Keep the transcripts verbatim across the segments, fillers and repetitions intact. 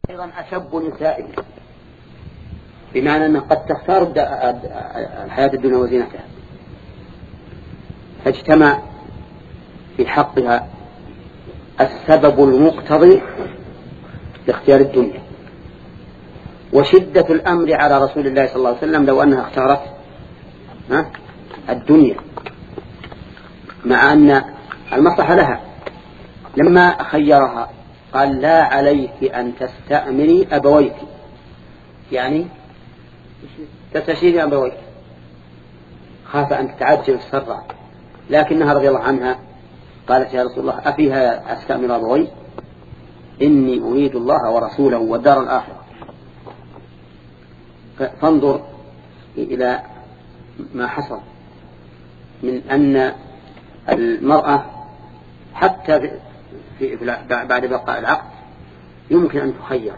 أيضا أشب نسائه، بمعنى أنه قد تختار الحياة الدنيا وزينتها، فاجتمع في حقها السبب المقتضي لاختيار الدنيا وشدة الأمر على رسول الله صلى الله عليه وسلم لو أنها اختارت الدنيا، مع أن المصلحة لها. لما خيرها قال: لا عليك أن تستأمري أبويك، يعني تستشيري أبويك، خاف أن تتعجل السرعة، لكنها رضي الله عنها قالت: يا رسول الله أفيها أستأمر أبوي؟ إني أريد الله ورسوله والدار الآخرة. فانظر إلى ما حصل من أن المرأة حتى في بعد بقاء العقد يمكن أن تخير.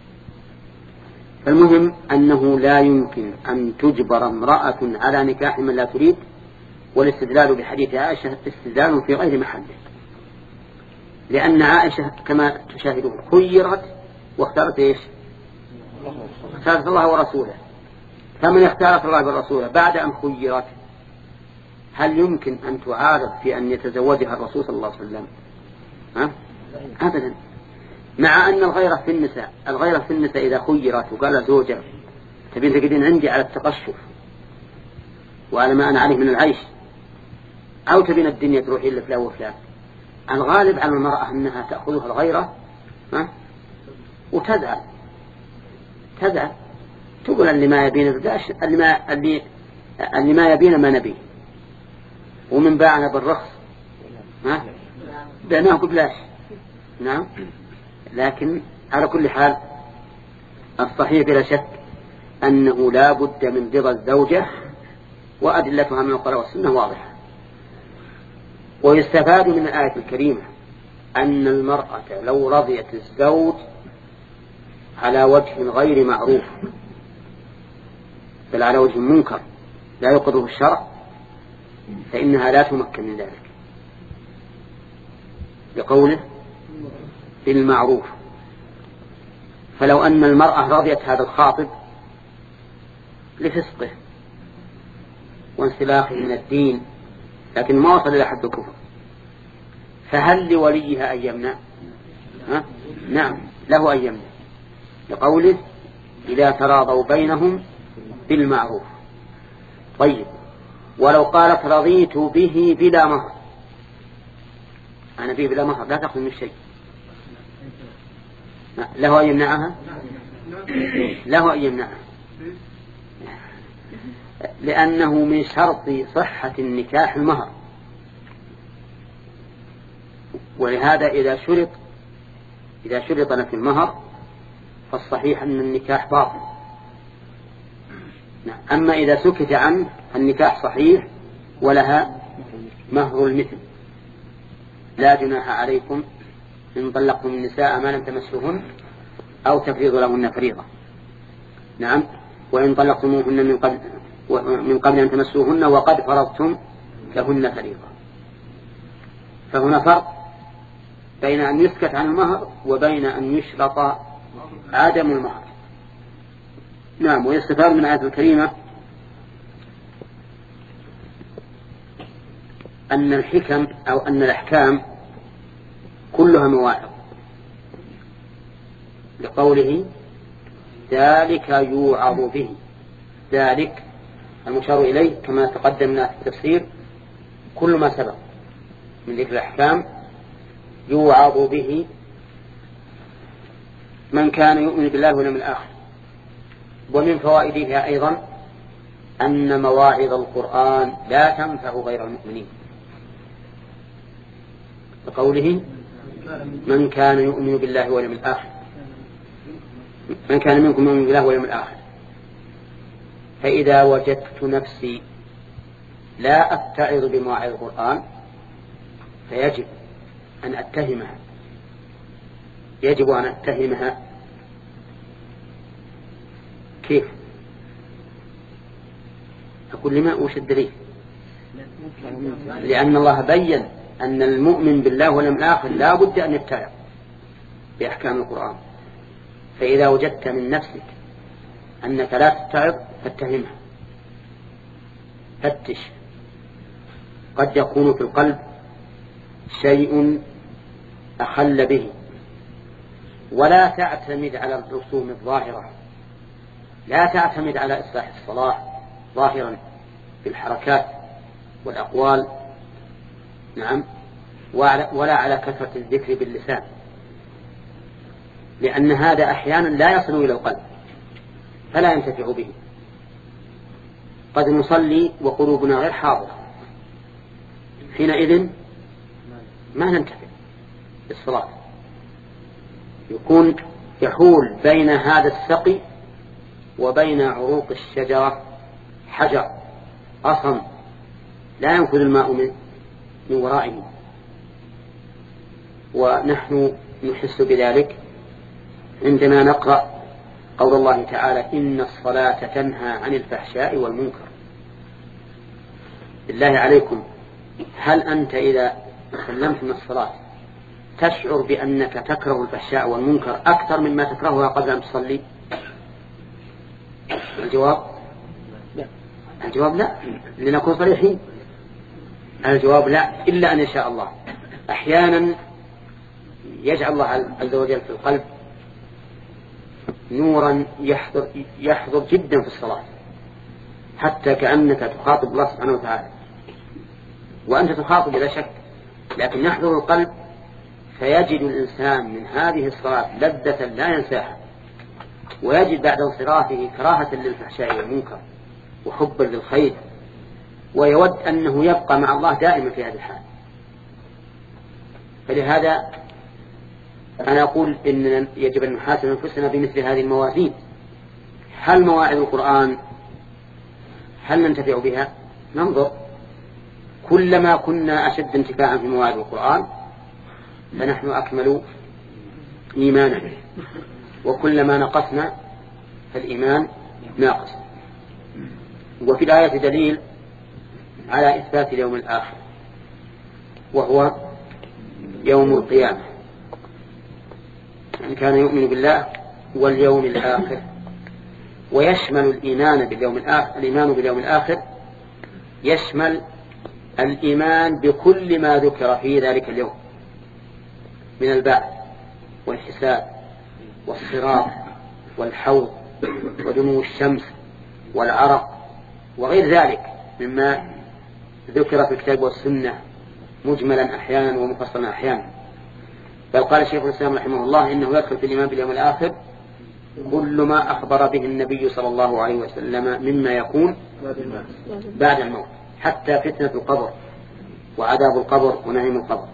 فالمهم أنه لا يمكن أن تجبر امرأة على نكاح من لا تريد، والاستدلال بحديث عائشة استدلال في غير محله، لأن عائشة كما تشاهدون خيرت واختارت إيش؟ اختارت الله ورسوله. فمن اختارت الله ورسوله بعد أن خيرت هل يمكن أن تعارض في أن يتزوجها الرسول صلى الله عليه وسلم؟ ها؟ أبدا. مع أن الغيرة في النساء الغيرة في النساء إذا خيرت وقال زوجة تبين تقدين عندي على التقشف وعلى ما أنا عليه من العيش، أو تبين الدنيا تروح إلا فلا وفلا، الغالب على المرأة أنها تأخذها الغيرة ها؟ وتزعل تزعل تقول اللي ما يبين الرداش اللي ما, اللي اللي ما يبين ما نبيه، ومن باعنا بالرخص ها بعناه ببلاش. نعم. لكن على كل حال الصحيح بلا شك أنه لا بد من رضا الزوجة، وأدلتها من القرآن والسنة واضحة. ويستفاد من الآية الكريمة أن المرأة لو رضيت الزوج على وجه غير معروف بل على وجه منكر لا يقره الشرع فإنها لا تمكن من ذلك، لقوله بالمعروف. فلو أن المرأة رضيت هذا الخاطب لفسقه وانسلاخه من الدين لكن ما وصل إلى حد الكفر، فهل لوليها أن يمنع؟ نعم له أن يمنع، لقوله إذا تراضوا بينهم بالمعروف. طيب، ولو قالت رضيت به بلا مهر، أنا به بلا مهر، لا تأخذ من الشيء، له أن يمنعها؟ له أن يمنعها، لأنه من شرط صحة النكاح المهر، ولهذا إذا شرط إذا شرط لك المهر فالصحيح أن النكاح باطل. أما إذا سكت عنه النكاح صحيح ولها مهر المثل. لا جناح عليكم إن طلقتم النساء ما لم تمسوهن أو تفرضوا لهن فريضة. نعم. وإن طلقتموهن من قبل من قبل أن تمسوهن وقد فرضتم لهن فريضة. فهنا فرق بين أن يسكت عن المهر وبين أن يشرط عدم المهر. نعم. ويستفاد من الآية الكريمة أن الحكم أو أن الأحكام كلها مواعظ، لقوله ذلك يوعظ به. ذلك المشار إليه كما تقدمنا في التفسير كل ما سبق من ذكر الأحكام يوعظ به من كان يؤمن بالله واليوم الآخر. ومن فوائدها أيضا أن مواعظ القرآن لا تنفع غير المؤمنين، بقوله من كان يؤمن بالله واليوم الآخر، من كان منكم يؤمن بالله واليوم الآخر. فإذا وجدت نفسي لا أتعظ بمواعظ القرآن فيجب أن أتهمها يجب أن أتهمها كيف؟ أقول لما وش الدليل؟ لأن الله بيّن أن المؤمن بالله واليوم الآخر لا بد أن يتعظ بأحكام القرآن، فإذا وجدت من نفسك أنك لا تتعظ فاتهمها، فتش، قد يكون في القلب شيء أخل به. ولا تعتمد على الرسوم الظاهرة، لا تعتمد على إصلاح الصلاة ظاهرا في الحركات والأقوال، نعم، ولا على كثرة الذكر باللسان، لأن هذا أحيانا لا يصل إلى القلب فلا ينتفع به. قد نصلي وقلوبنا غير حاضرة، حينئذ ما ننتفع بالصلاة، يكون يحول بين هذا السقي وبين عروق الشجرة حجر أصم لا ينفذ الماء من ورائه. ونحن نحس بذلك عندما نقرأ قول الله تعالى إن الصلاة تنهى عن الفحشاء والمنكر. بالله عليكم، هل أنت إذا سلمت من الصلاة تشعر بأنك تكره الفحشاء والمنكر أكثر مما تكرهها قبل أن تصلي؟ الجواب لا. الجواب لا، لنكون صريحين، الجواب لا، إلا أن يشاء الله. أحيانا يجعل الله عز وجل في القلب نورا يحضر, يحضر جدا في الصلاة، حتى كأنك تخاطب الله سبحانه وتعالى وأنت تخاطب بلا شك، لكن يحضر القلب فيجد الإنسان من هذه الصلاة لذة لا ينساها، ويجد بعد انصرافه كراهة للفحشاء والمنكر وحبا للخير، ويود أنه يبقى مع الله دائما في هذه الحال. فلهذا أنا أقول إن يجب أن نحاسب أنفسنا بمثل هذه الموازين. هل مواعظ القرآن هل ننتفع بها؟ ننظر، كلما كنا أشد انتفاعا في مواعظ القرآن فنحن أكمل إيمانا، وكلما نقصنا فالإيمان ناقص. وفي الآية دليل على إثبات اليوم الآخر، وهو يوم القيامة. من كان يؤمن بالله واليوم الآخر، ويشمل الإيمان باليوم الآخر، الإيمان باليوم الآخر يشمل الإيمان بكل ما ذكر في ذلك اليوم من البعث والحساب والصراط والحوض ودنو الشمس والعرق وغير ذلك مما ذكر في الكتاب والسنة مجملا أحيانا ومفصلا أحيانا. بل قال شيخ الإسلام رحمه الله إنه يدخل في الإيمان باليوم الآخر كل ما أخبر به النبي صلى الله عليه وسلم مما يكون بعد الموت، حتى فتنة القبر وعذاب القبر ونعيم القبر.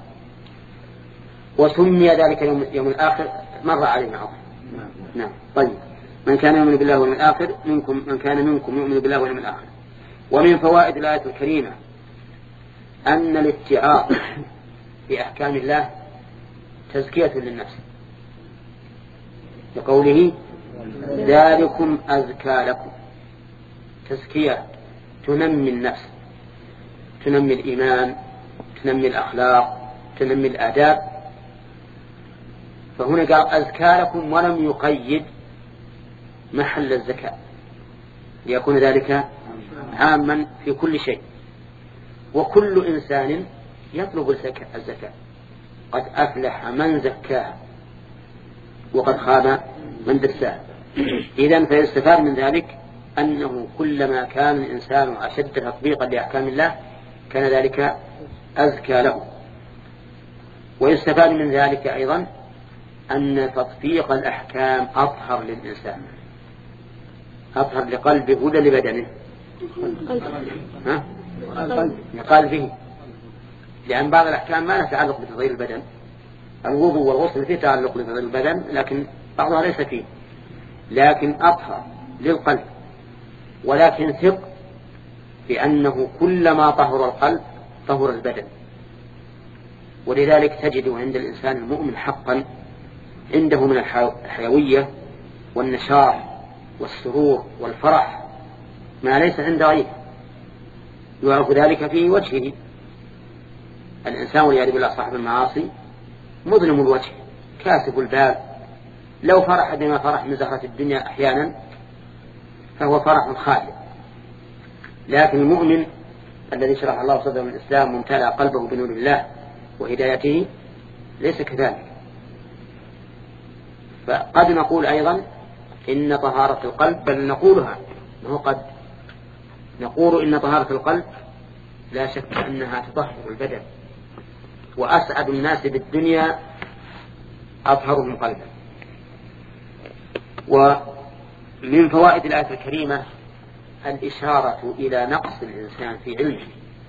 وسمي ذلك يوم, يوم الآخر مر عليه عظم. نعم. طيب، من كان يؤمن بالله واليوم الآخر منكم من كان منكم يؤمن بالله واليوم الآخر. ومن فوائد الآية الكريمة أن الاتعاظ بأحكام الله تزكية للنفس، لقوله ذلكم أزكى لكم، تزكية تنمي النفس، تنمي الإيمان، تنمي الأخلاق، تنمي الآداب. فهنا قال أزكى لكم ولم يقيد محل الزكاة ليكون ذلك عاما في كل شيء. وكل إنسان يطلب الزكاة، قد أفلح من زكاها وقد خاب من دساها. إذن فيستفاد من ذلك أنه كلما كان الإنسان أشد تطبيقا لأحكام الله كان ذلك أزكى له. ويستفاد من ذلك أيضا أن تطبيق الأحكام أطهر للإنسان، أطهر لقلبه ولا لبدنه؟ ها؟ لقلبه، لأن بعض الأحكام ما لها تعلق بتطهير البدن. الوضوء والغسل فيه تعلق بتطهير البدن لكن بعضها ليس فيه، لكن أطهر للقلب. ولكن ثق بأنه كلما طهر القلب طهر البدن. ولذلك تجد عند الإنسان المؤمن حقا عنده من الحيوية والنشاط والسرور والفرح ما ليس عند غيره، يعرف ذلك في وجهه. الإنسان والعياذ بالله صاحب المعاصي مظلم الوجه كاسف الباب لو فرح بما فرح من زهرة الدنيا أحيانا فهو فرح خالد. لكن المؤمن الذي شرح الله صدره الإسلام وامتلأ قلبه بنور الله وهدايته ليس كذلك. فقد نقول أيضا إن طهارة القلب، بل نقولها ما قد نقول إن طهارة القلب لا شك أنها تطهر البدن، وأسعد الناس بالدنيا أطهرهم قلبا. ومن فوائد الآية الكريمة الإشارة إلى نقص الإنسان في علمه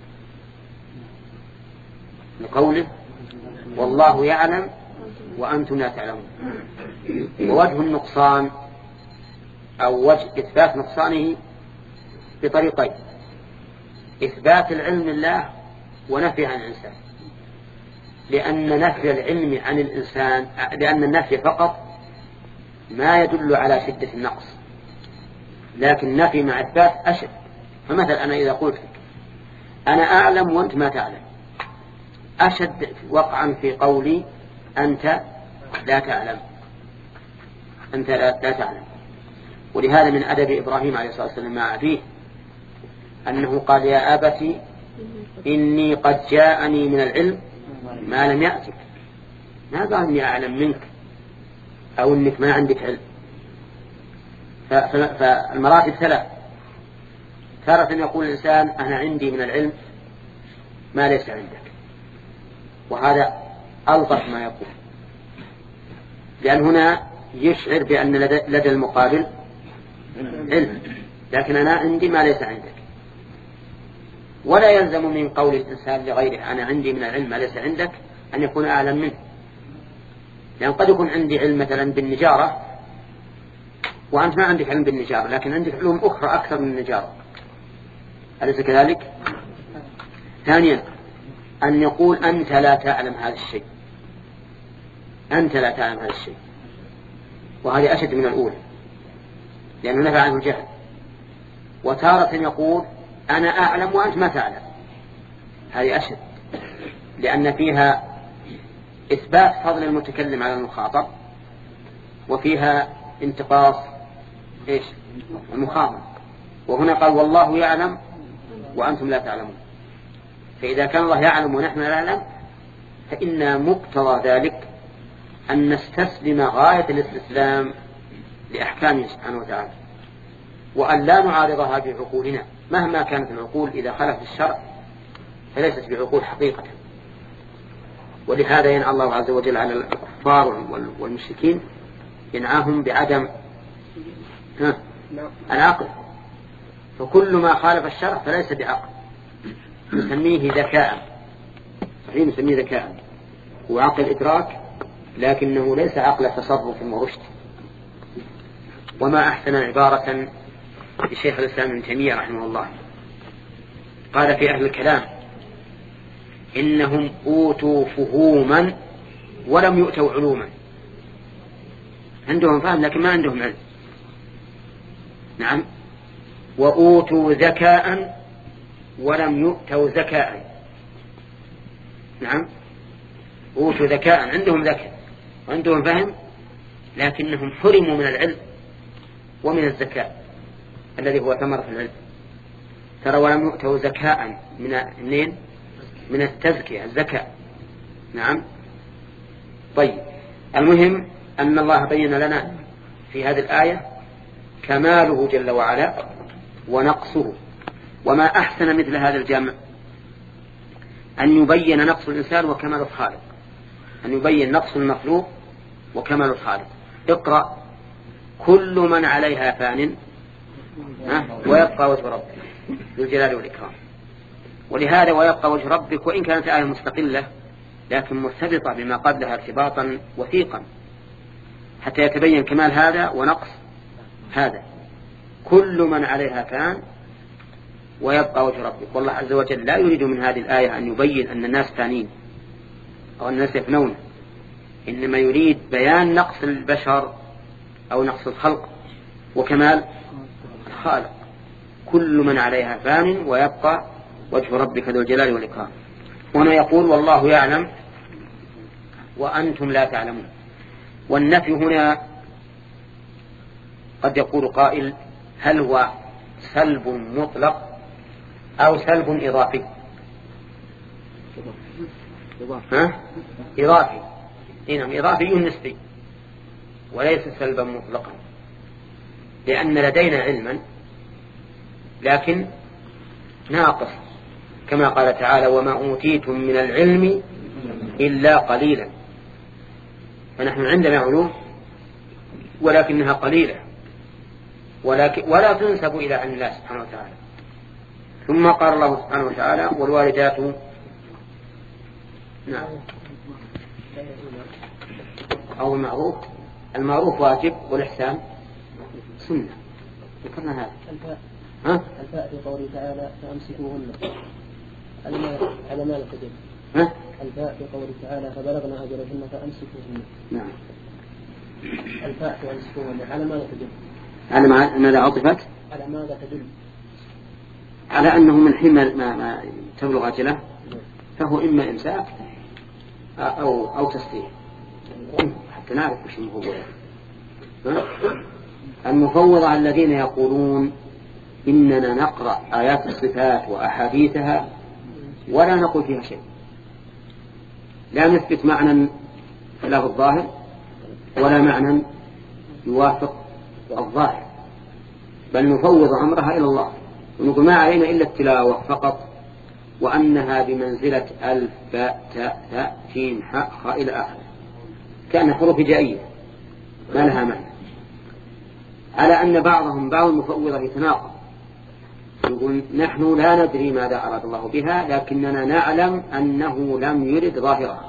لقوله والله يعلم وأنتم لا تعلمون. ووجه النقصان أو وجه إثبات نقصانه بطريقين: إثبات العلم لله ونفي عن الإنسان، لأن نفي العلم عن الإنسان لأن النفي فقط ما يدل على شدة النقص، لكن نفي مع إثبات أشد. فمثلا أنا إذا قلت أنا أعلم وأنت ما تعلم أشد وقعا في قولي أنت لا تعلم أنت لا, لا تعلم. ولهذا من أدب إبراهيم عليه الصلاة والسلام مع أبيه أنه قال يا أبت إني قد جاءني من العلم ما لم يأتك. ما قال إني أعلم منك أو إنك ما عندك علم. فالمراتب ثلاث: تارة يقول الإنسان أنا عندي من العلم ما ليس عندك، وهذا ألطف ما يقول، لأن هنا يشعر بأن لدى المقابل علم، لكن أنا عندي ما ليس عندك. ولا يلزم من قول الإنسان لغيره أنا عندي من العلم ما ليس عندك أن يكون أعلم منه، لأن قد يكون عندي علم مثلا بالنجارة وأنت ما عندك علم بالنجارة، لكن عندك علوم أخرى أكثر من النجارة، أليس كذلك؟ ثانيا أن يقول أنت لا تعلم هذا الشيء، أنت لا تعلم هذا الشيء، وهذه أشد من الأولى لأنه نفع عنه الجهل. وتارة يقول أنا أعلم وأنت ما تعلم، هذه أشد لأن فيها إثبات فضل المتكلم على المخاطب، وفيها انتقاص إيش المخاطب. وهنا قال والله يعلم وأنتم لا تعلمون، فإذا كان الله يعلم ونحن لا نعلم فإن مقتضى ذلك أن نستسلم غاية الاستسلام لأحكامه سبحانه وتعالى، وأن لا نعارضها بعقولنا مهما كانت العقول إذا خلفت الشرع فليست بعقول حقيقة. ولهذا ينعى الله عز وجل على الكفار والمشركين، ينعاهم بعدم العقل، فكل ما خالف الشرع فليس بعقل، نسميه ذكاء، صحيح نسميه ذكاء، هو عقل إدراك لكنه ليس عقل تصرف ورشد. وما أحسن عبارة لشيخ الإسلام ابن تيمية رحمه الله، قال في أهل الكلام إنهم أوتوا فهوما ولم يؤتوا علوما. عندهم فهم لكن ما عندهم علم. نعم. وأوتوا ذكاء ولم يؤتوا ذكاء. نعم. أوتوا ذكاء، عندهم ذكاء وعندهم فهم لكنهم حرموا من العلم ومن الذكاء الذي هو ثمرة العلم. ترى ولم يؤتوا ذكاء من منين؟ من التزكية الذكاء. نعم. طيب، المهم أن الله بين لنا في هذه الآية كماله جل وعلا ونقصه. وما أحسن مثل هذا الجمع أن يبين نقص الإنسان وكمال الخالق، أن يبين نقص المخلوق وكمال الخالق. اقرأ كل من عليها فان ويبقى وجه ربك ذو الجلال والإكرام. ولهذا ويبقى وجه ربك وإن كانت آية مستقلة لكن مرتبطة بما قبلها ارتباطا وثيقا حتى يتبين كمال هذا ونقص هذا. كل من عليها فان ويبقى وجه ربك. والله عز وجل لا يريد من هذه الآية أن يبين أن الناس فانين أو أن الناس يفنون، إنما يريد بيان نقص البشر أو نقص الخلق وكمال الخالق. كل من عليها فان ويبقى وجه ربك ذو الجلال والإكرام. هنا يقول والله يعلم وأنتم لا تعلمون. والنفي هنا قد يقول قائل هل هو سلب مطلق أو سلب إضافي؟ ها؟ إضافي. إنهم إضافي نسبي وليس سلبا مطلقا، لأن لدينا علما لكن ناقص، كما قال تعالى وما أوتيتم من العلم إلا قليلا. فنحن عندنا علوم ولكنها قليلة، ولكن ولا تنسب إلى علم الله سبحانه وتعالى. ثم قال الله سبحانه وتعالى والوالدات نعم أو المعروف. المعروف واجب والإحسان سنة، ذكرنا هذا. ها؟ الفاء في قوله تعالى فأمسكوهن على ما تدل. ها؟ الفاء في قوله تعالى فبلغنا أجلهن فأمسكوهن. نعم. الفاء في أمسكوهن على ماذا تدل؟ على ماذا عطفت؟ على ماذا تدل؟ على أنه من حين ما, ما تبلغ أجله فهو إما إمساك أو أو تسليم، حتى نعرف وش المفوضة. المفوضة الذين يقولون إننا نقرأ آيات الصفات وأحاديثها ولا نقول فيها شيء، لا نثبت معنى له الظاهر ولا معنى يوافق الظاهر، بل نفوض أمرها إلى الله ونقول ما علينا إلا التلاوة فقط، وأنها بمنزلة ألف باء تاء ثاء جيم حاء خاء إلى آخره، كأن حروف جائية ما لها معنى. على أن بعضهم بعض المفوضة يتناقض، يقول نحن لا ندري ماذا أراد الله بها لكننا نعلم أنه لم يرد ظاهرها.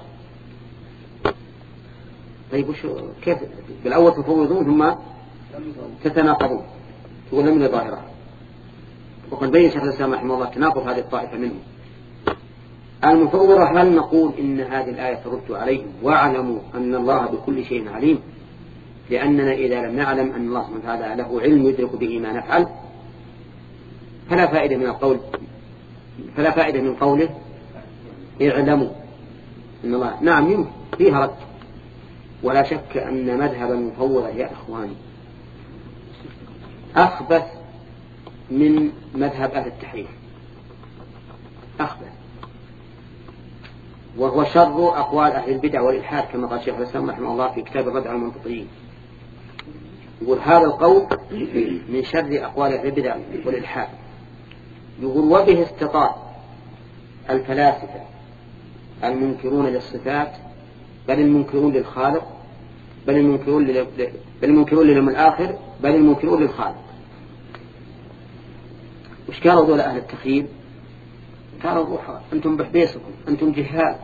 طيب وش كيف بالأول تفوضون ثم تتناقضون تقول لم يرد ظاهرها؟ وقد بين شيخ الإسلام رحمه الله تناقض هذه الطائفة منهم. المفوضة هل نقول إن هذه الآية ترد عليهم واعلموا أن الله بكل شيء عليم، لأننا إذا لم نعلم أن الله سبحانه وتعالى له علم يدرك به ما نفعل فلا فائدة من القول فلا فائدة من قوله اعلموا إن الله. نعم يمكن فيها رد، ولا شك أن مذهب المفوضة يا إخواني أخبث من مذهب أهل التحريف، أخبث، وهو شر أقوال أهل البدع والإلحاد كما قال شيخ الإسلام رحمه الله في كتاب الرد على المنطقيين. يقول هذا القول من شر أقوال أهل البدع والإلحاد. يقول وبه استطاع الفلاسفة المنكرون للصفات بل المنكرون للخالق بل المنكرون بل المنكرون لليوم الآخر بل المنكرون للخالق. وش قالوا دول أهل التخييم؟ قالوا روحوا أنتم بحبيسكم أنتم جهال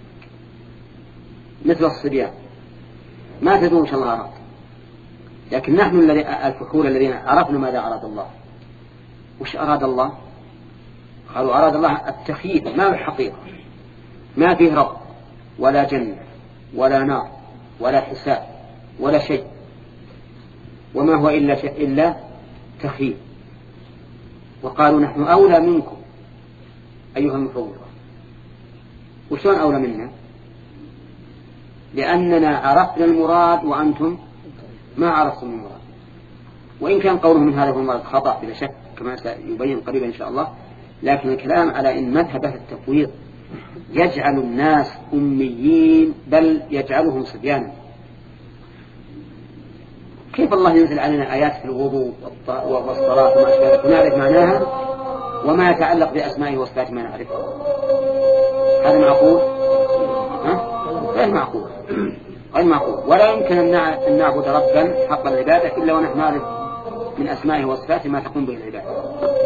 مثل الصبيان ما تدرون شاء الله أراد، لكن نحن الفحول الذين عرفنا ماذا أراد الله. وش أراد الله؟ قالوا أراد الله التخييم، ما بالحقيقة، ما فيه رب ولا جنة ولا نار ولا حساب ولا شيء، وما هو إلا, شيء إلا تخييم. وقالوا نحن أولى منكم أيها المفوضة. وشون أولى منا؟ لأننا عرفنا المراد وأنتم ما عرفتم المراد. وإن كان قولهم من هذا هو المراد خطأ بلا شك كما سيبين قريبا إن شاء الله، لكن الكلام على إن مذهب التفويض يجعل الناس أميين بل يجعلهم صبيانا. كيف الله ينزل علينا آيات في الوضوء والصلاة وما أشبه ونعرف معناها وما يتعلق بأسمائه وصفاته ما نعرفه؟ هذا معقول؟ ها؟ غير معقول، غير معقول. ولا يمكن أن نعبد ربا حق العبادة إلا ونحن نعرف من أسمائه وصفاته ما تقوم به العبادة.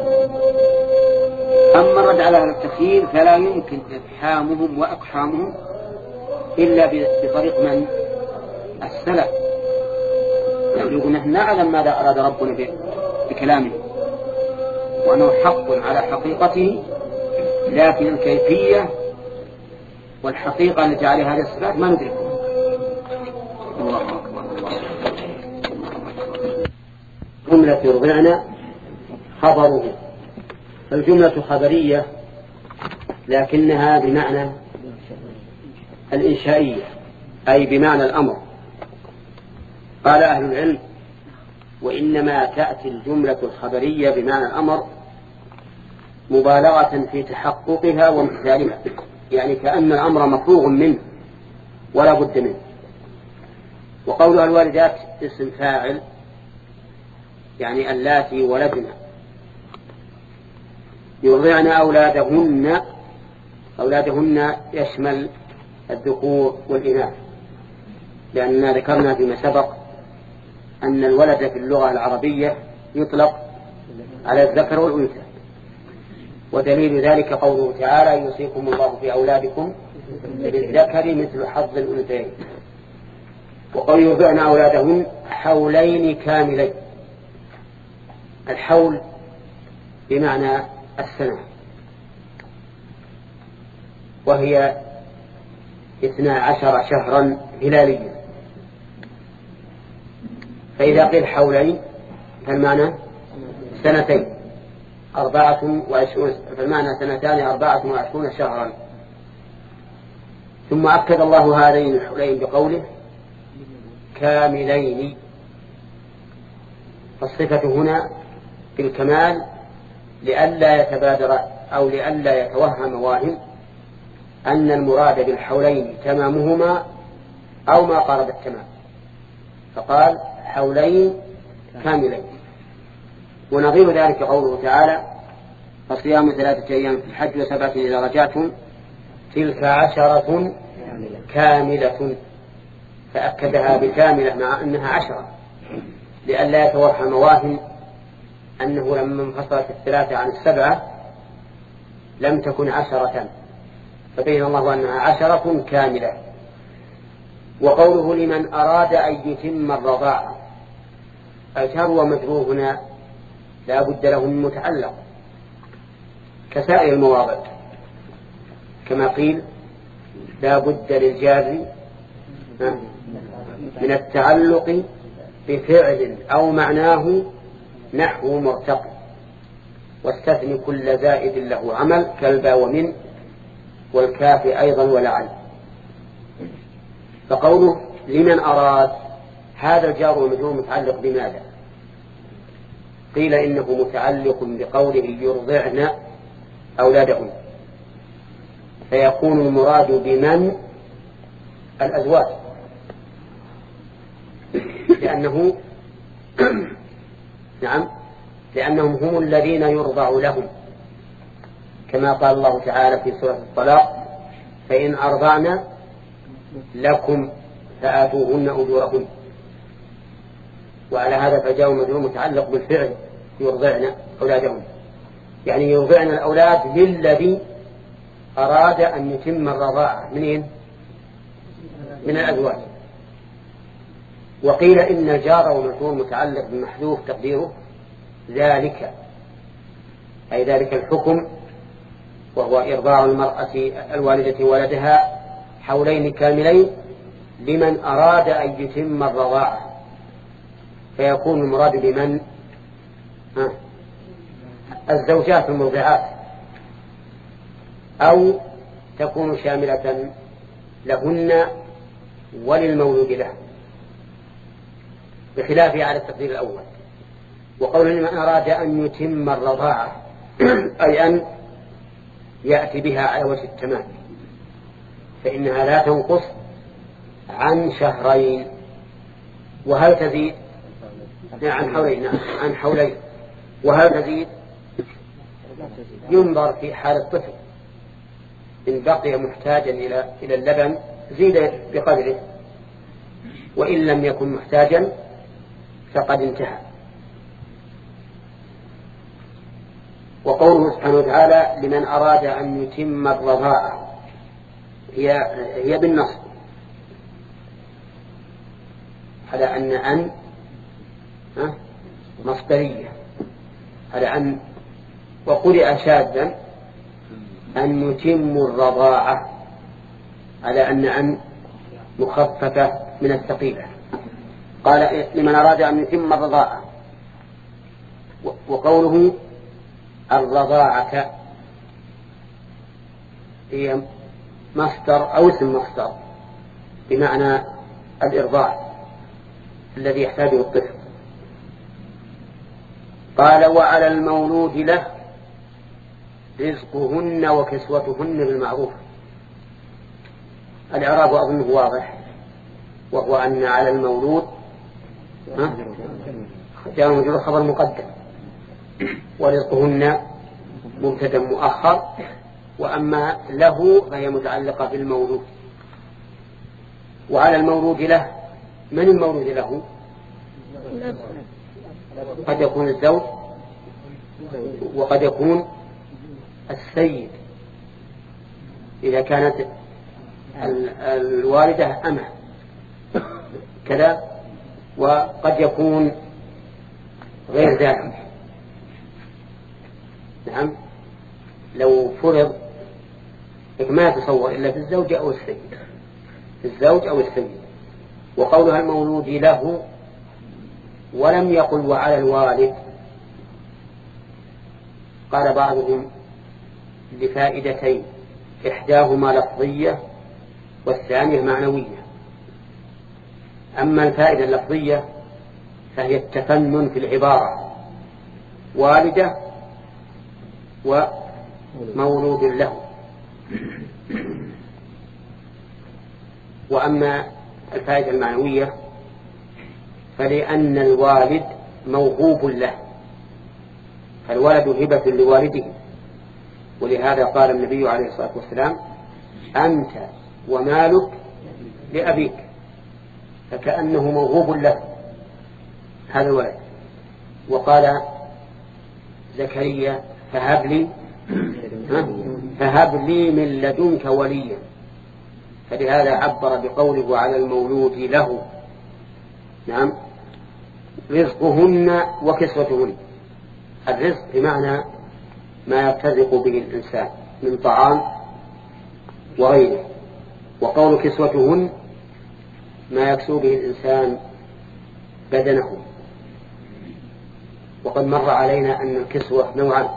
أما الرد على التخييل فلا يمكن إفحامهم وإقحامهم إلا بطريق من؟ السلف. يقول نحن نعلم ماذا أراد ربنا بكلامه وأنه حق على حقيقته، لكن الكيفية والحقيقة التي عليها هذه الصفات ما ندركها. الله أكبر. جملة يرضعنا خبره، الجملة خبرية لكنها بمعنى الإنشائية أي بمعنى الأمر. قال أهل العلم وإنما تأتي الجملة الخبرية بمعنى الأمر مبالغة في تحققها وامتثالها، يعني كأن الأمر مفروغ منه ولا بد منه. وقولها الوالدات اسم فاعل، يعني اللاتي ولدنا يرضعن أولادهن. أولادهن يشمل الذكور والإناث، لأننا ذكرنا فيما سبق أن الولد في اللغة العربية يطلق على الذكر والأنثى، ودليل ذلك قوله تعالى يوصيكم الله في أولادكم للذكر مثل حظ الأنثيين. وقول يرضعن أولادهن حولين كاملين. الحول بمعنى السنة، وهي اثنا عشر شهرا هلاليا. فإذا قيل حولين فالمعنى سنتين أربعة وعشرون، فالمعنى سنتان أربعة وعشرون شهرا. ثم أكد الله هذين الحولين بقوله كاملين، فالصفة هنا بالكمال لئلا يتبادر أو لئلا يتوهم واهم أن المراد بالحولين تمامهما أو ما قارب التمام، فقال حولين كاملين. ونظير ذلك قوله تعالى فصيام ثلاثة أيام في الحج وسبعة إذا رجعتم تلك عشرة كاملة، فأكدها بكاملة مع أنها عشرة لئلا يتوهم واهم أنه لما انفصلت الثلاثة عن السبعة لم تكن عشرة، فبين الله أنها عشرة كاملة. وقوله لمن أراد أن يتم الرضاعة، الجار ومجرور هنا لا بد له من متعلق كسائر المواضع، كما قيل لا بد للجار من التعلق بفعل أو معناه نحو مرتقي، واستثني كل زائد له عمل كالبا ومن والكاف أيضا ولعل. فقوله لمن أراد هذا الجار والمجرور متعلق بماذا؟ قيل إنه متعلق بقوله يرضعن أولادهم، فيكون المراد بمن الأزواج، لأنه نعم لأنهم هم الذين يرضع لهم، كما قال الله تعالى في سورة الطلاق فإن أرضعن لكم فآتوهن أجورهن. وعلى هذا فجاء مجرور متعلق بالفعل يرضعن أولادهم، يعني يرضعن الأولاد للذي أراد أن يتم الرضاعة منين؟ من الأزواج. وقيل إن الجار والمجرور متعلق بمحذوف تقديره ذلك، أي ذلك الحكم، وهو إرضاع المرأة الوالدة ولدها حولين كاملين لمن أراد أن يتم الرضاعة، فيكون المراد بمن ها الزوجات المرضعات، أو تكون شاملة لهن وللمولود له، بخلافه على التقدير الأول. وقول لمن أراد أن يتم الرضاعة أي أن يأتي بها على وجه التمام، فإنها لا تنقص عن شهرين. وهل تزيد عن حولين؟ نعم عن حولين. وهل تزيد؟ ينظر في حال الطفل، إن بقي محتاجا إلى إلى اللبن زيد بقدره، وإن لم يكن محتاجا فقد انتهى. وقوله سبحانه وتعالى لمن أراد أن يتم الرضاعة هي هي بالنصب، على أن أن مصدرية على أن، وقرئ شاذا أن يتم الرضاعة على أن أن مخففة من الثقيلة. قال لمن أراد أن يتم الرضاعة. وقوله الرضاعة هي مصدر أو اسم مصدر بمعنى الإرضاع الذي يحتاجه الطفل، قال وعلى المولود له رزقهن وكسوتهن بالمعروف. الإعراب أظنه واضح، وهو أن على المولود جاء مجرور خبر مقدم، ورزقهن مبتدا مؤخر، وأما له فهي متعلقة بالمولود. وعلى المولود له، من المولود له؟ قد يكون الزوج وقد يكون السيد إذا كانت الوالدة أمه كذا، وقد يكون غير ذلك. نعم، لو فرض ما يتصور إلا في الزوج أو السيد، في الزوج أو السيد. وقولها المولود له ولم يقل وعلى الوالد، قال بعضهم لفائدتين، إحداهما لفظية والثانية معنوية. أما الفائدة اللفظية فهي التفنن في العبارة، والدة ومولود له. وأما الفائدة المعنوية فلأن الوالد موهوب له، فالولد هبة لوالده، ولهذا قال النبي عليه الصلاة والسلام أنت ومالك لأبيك، فكأنه موهوب له هذا الولد. وقال زكريا فهب لي فهب لي من لدنك وليا، فلهذا عبر بقوله على المولود له. نعم، رزقهن وكسوتهن. الرزق بمعنى ما يرتزق به الإنسان من طعام وغيره، وقول كسوتهن ما يكسو به الإنسان بدنه. وقد مر علينا أن الكسوة نوعان،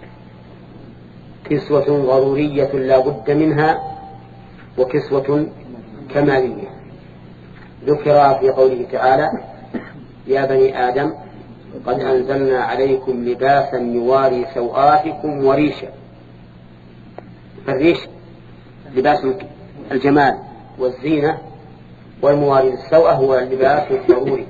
كسوة ضرورية لا بد منها، وكسوة كمالية. ذكر في قوله تعالى يا بني آدم قد أنزلنا عليكم لباسا يواري سوآتكم وريشا. فالريش لباس الجمال والزينة، والمواري السوء هو اللباس الضروري.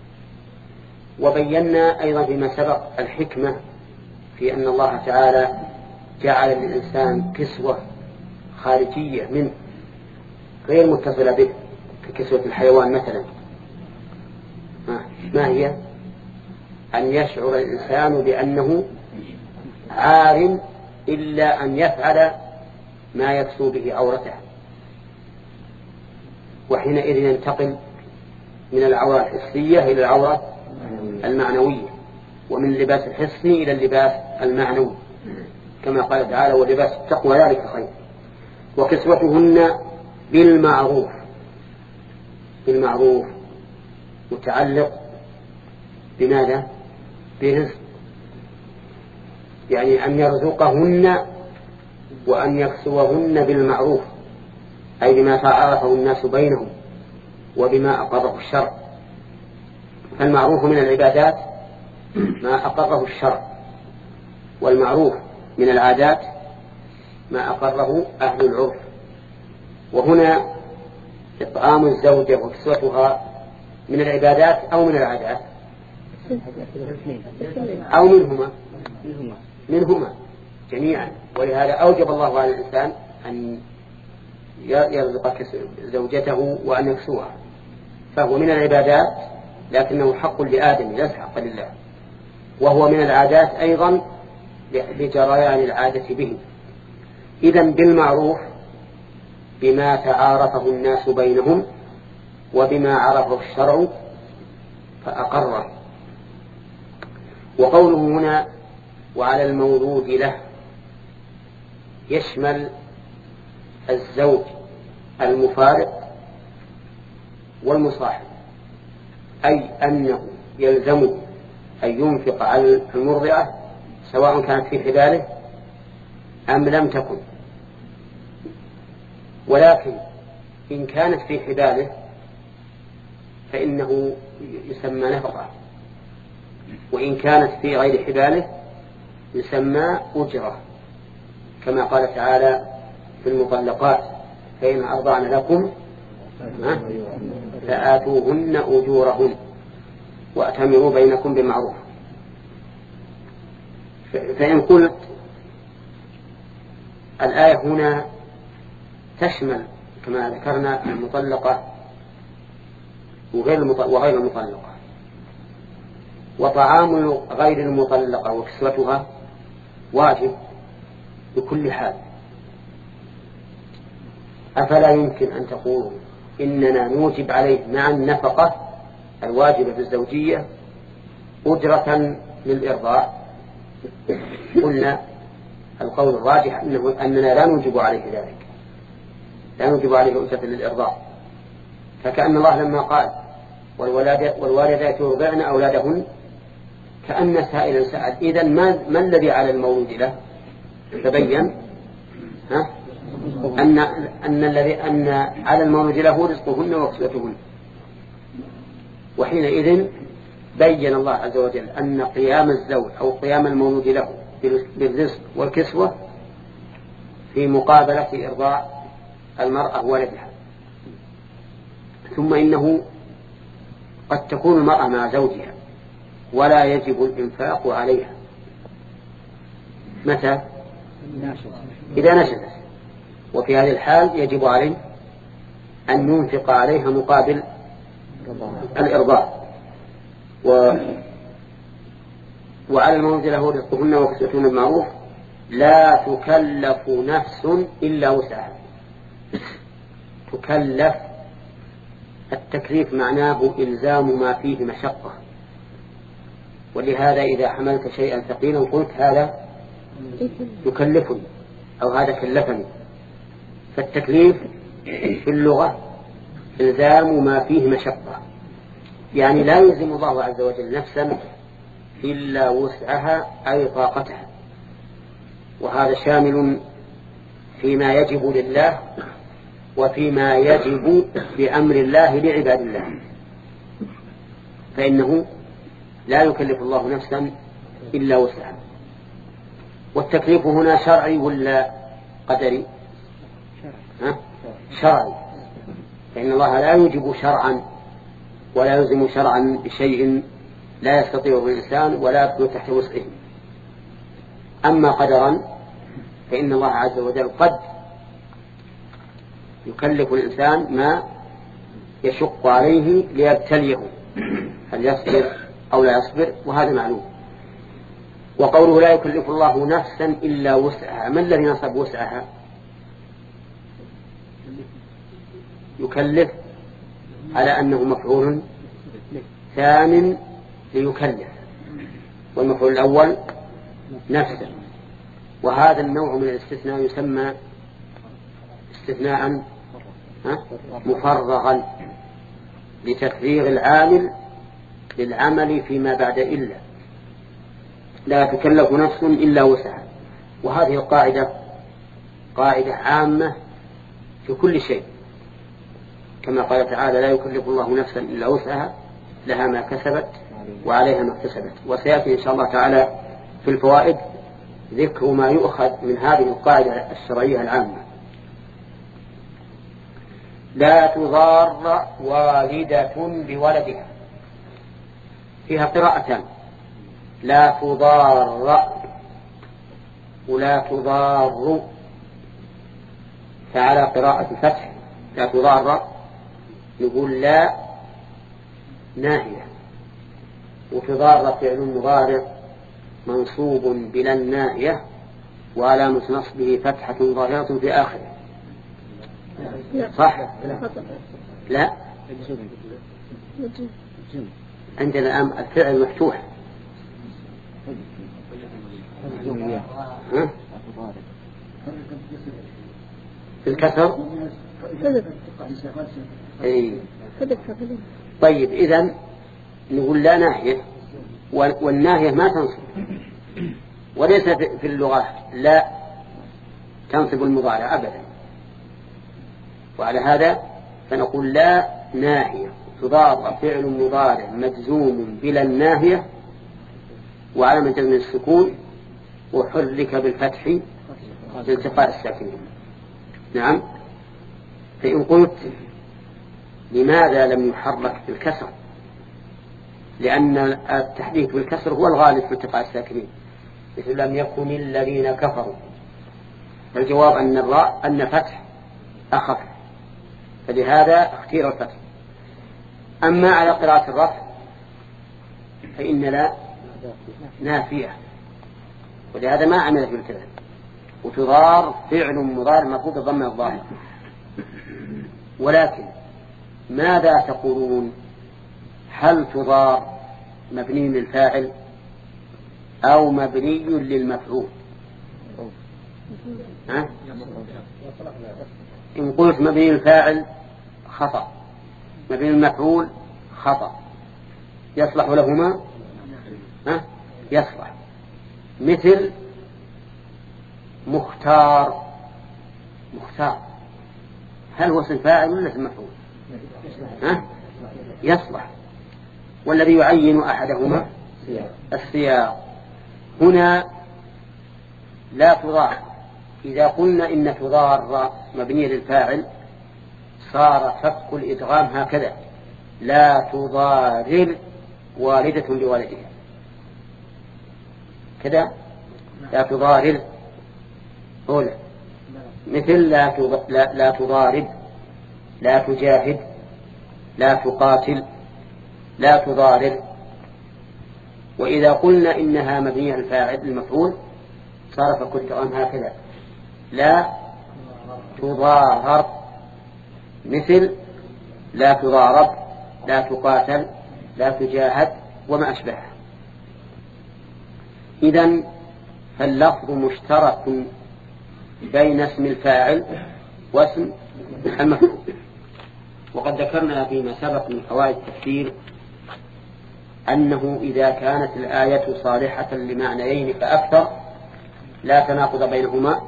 وبينا أيضا فيما سبق الحكمة في أن الله تعالى جعل للإنسان كسوة خارجية منه غير متصلة به، ككسوة الحيوان مثلا. ما هي؟ أن يشعر الإنسان بأنه عار إلا أن يفعل ما يكسو به عورته، وحينئذ ينتقل من العورة الحسية إلى العورة المعنوية، ومن اللباس الحسي إلى اللباس المعنوي، كما قال تعالى ولباس التقوى ذلك خير. وكسوتهن بالمعروف. بالمعروف متعلق بماذا؟ برزق، يعني أن يرزقهن وأن يكسوهن بالمعروف، أي بما تعارفه الناس بينهم وبما أقره الشرع. فالمعروف من العبادات ما أقره الشرع، والمعروف من العادات ما أقره أهل العرف. وهنا إطعام الزوجة وكسوتها من العبادات أو من العادات أو منهما منهما جميعا. ولهذا أوجب الله على الإنسان أن يرزق زوجته وأن يكسوها، فهو من العبادات لكنه حق لآدم ليس حقا لله، وهو من العادات أيضا لجريان العادة به. إذن بالمعروف بما تعارفه الناس بينهم وبما عرفه الشرع فأقره. وقوله هنا وعلى المولود له يشمل الزوج المفارق والمصاحب، أي أنه يلزم أن ينفق على المرضعة سواء كانت في حباله أم لم تكن. ولكن إن كانت في حباله فإنه يسمى نفقة، وإن كانت في غير حباله يسمى أجرة، كما قال تعالى في المطلقات فإن أرضعن لكم فآتوهن أجورهن وأتمروا بينكم بمعروف. فإن قلت الآية هنا تشمل كما ذكرنا المطلقة وغير المطلقة، وطعام غير المطلقة وكسوتها واجب بكل حال، أفلا يمكن أن تقولوا إننا نوجب عليه مع النفقة الواجبة بالزوجية أجرة للإرضاع؟ قلنا القول الراجح إنه أننا لا نوجب عليه ذلك، لا نوجب عليه أجرة للإرضاع. فكأن الله لما قال والوالدات يرضعن أولادهن كأن سائلا سأل إذن ما, ما الذي على المولود له؟ تبين ها؟ أن, أن, الذي أن على المولود له رزقهن وكسوتهن. وحينئذ بين الله عز وجل أن قيام الزوج أو قيام المولود له بالرزق والكسوة في مقابلة إرضاع المرأة ولدها. ثم إنه قد تكون المرأة مع زوجها ولا يجب الإنفاق عليها. متى؟ إذا نشزت، وفي هذه الحال يجب عليه أن ينفق عليها مقابل الإرضاع. و... وعلى المولود له رزقهن وكسوتهن بالمعروف لا تكلف نفس إلا وسعها. تكلف، التكليف معناه إلزام ما فيه مشقة، ولهذا إذا حملت شيئا ثقيلا قلت هذا يكلفني أو هذا كلفني. فالتكليف في اللغة إلزام ما فيه مشقة، يعني لا يلزم الله عز وجل نفسا إلا وسعها أي طاقتها، وهذا شامل فيما يجب لله وفيما يجب بأمر الله لعباد الله، فإنه لا يكلف الله نفسا إلا وسعها. والتكليف هنا شرعي ولا قدري؟ ها؟ شرعي، فإن الله لا يوجب شرعا ولا يلزم شرعا بشيء لا يستطيعه الإنسان ولا يدخل تحت وسعه. أما قدرا فإن الله عز وجل قد يكلف الإنسان ما يشق عليه ليبتليه هل يصبر أو لا يصبر، وهذا معلوم. وقوله لا يكلف الله نفسا إلا وسعها، ما الذي نصب وسعها؟ يكلف على أنه مفعول ثان ليكلف، والمفعول الأول نفسه. وهذا النوع من الاستثناء يسمى استثناء مفرغا لتفريغ العامل للعمل فيما بعد إلا. لا تكلف نفس إلا وسعها، وهذه القاعدة قاعدة عامة في كل شيء، كما قال تعالى لا يكلف الله نفسا إلا وسعها لها ما كسبت وعليها ما اكتسبت. وسيأتي إن شاء الله تعالى في الفوائد ذكر ما يؤخذ من هذه القاعدة الشرعية العامة. لا تضار والدة بولدها، فيها قراءتان، لا تضار ولا تضار، فعلى قراءة فتح لا تضار نقول لا ناهية، وتضار فعل مضارع منصوب بلا الناهية وعلامة نصبه فتحة ظاهرة في آخره. صح؟ لا، عندنا الآن الفعل مفتوح. ها؟ في الكسر. أي. طيب إذن نقول لا ناهية، والناهية ما تنصب، وليس في اللغة لا تنصب المضارع أبدا. وعلى هذا فنقول لا ناهية تضار فعل مضارع مجزوم بلا الناهية وعلامة جزم السكون، وحرك بالفتح لالتقاء الساكنين. نعم. فإن قلت لماذا لم يحرك بالكسر؟ لأن التحريك بالكسر هو الغالب في التقاء الساكنين، مثل لم يكن الذين كفروا. فالجواب أن الراء أن فتح أخف، فلهذا اختير الفتح. أما على قراءة الرفع فإن لا نافية، ولهذا ما عمل في الكلام. وتضار فعل مضارع مفروض ضمن الظاهر. ولكن ماذا تقولون؟ هل تضار مبني للفاعل أو مبني للمفعول؟ ها؟ إن قلت مبني للفاعل خطأ، مبني للمفعول خطأ، يصلح لهما؟ ها؟ يصلح. مثل مختار، مختار هل هو اسم فاعل ولا اسم مفعول؟ ها؟ يصلح. والذي يعين أحدهما السياق. هنا لا تضار. إذا قلنا إن تضار مبنية للفاعل صار فك الإدغام هكذا: لا تضارر والدة لوالدها، كذا لا تضارر أولا. مثل لا, لا, لا تضارب، لا تجاهد، لا تقاتل، لا تضارر. وإذا قلنا إنها مبنية الفاعل المفعول صار فك الإدغام هكذا: لا تضارر. مثل لا تضارب، لا تقاتل، لا تجاهد، وما أشبهه. إذن فاللفظ مشترك بين اسم الفاعل واسم المفعول. وقد ذكرنا فيما سبق من فوائد التفسير أنه إذا كانت الآية صالحة لمعنيين فأكثر لا تناقض بينهما،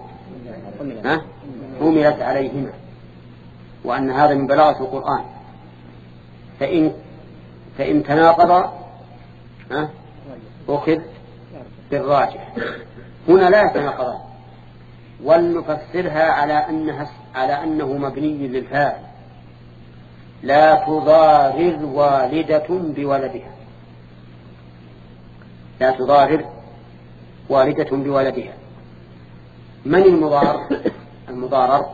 حملت عليهما، وأن هذا من بلاغة القرآن. فإن, فإن تناقض أخذ بالراجح. هنا لا يتناقضان، ولنفسرها على أنها على أنه مبني للفاعل: لا تضارر والدة بولدها. لا تضارر والدة بولدها. من المضار؟ المضارر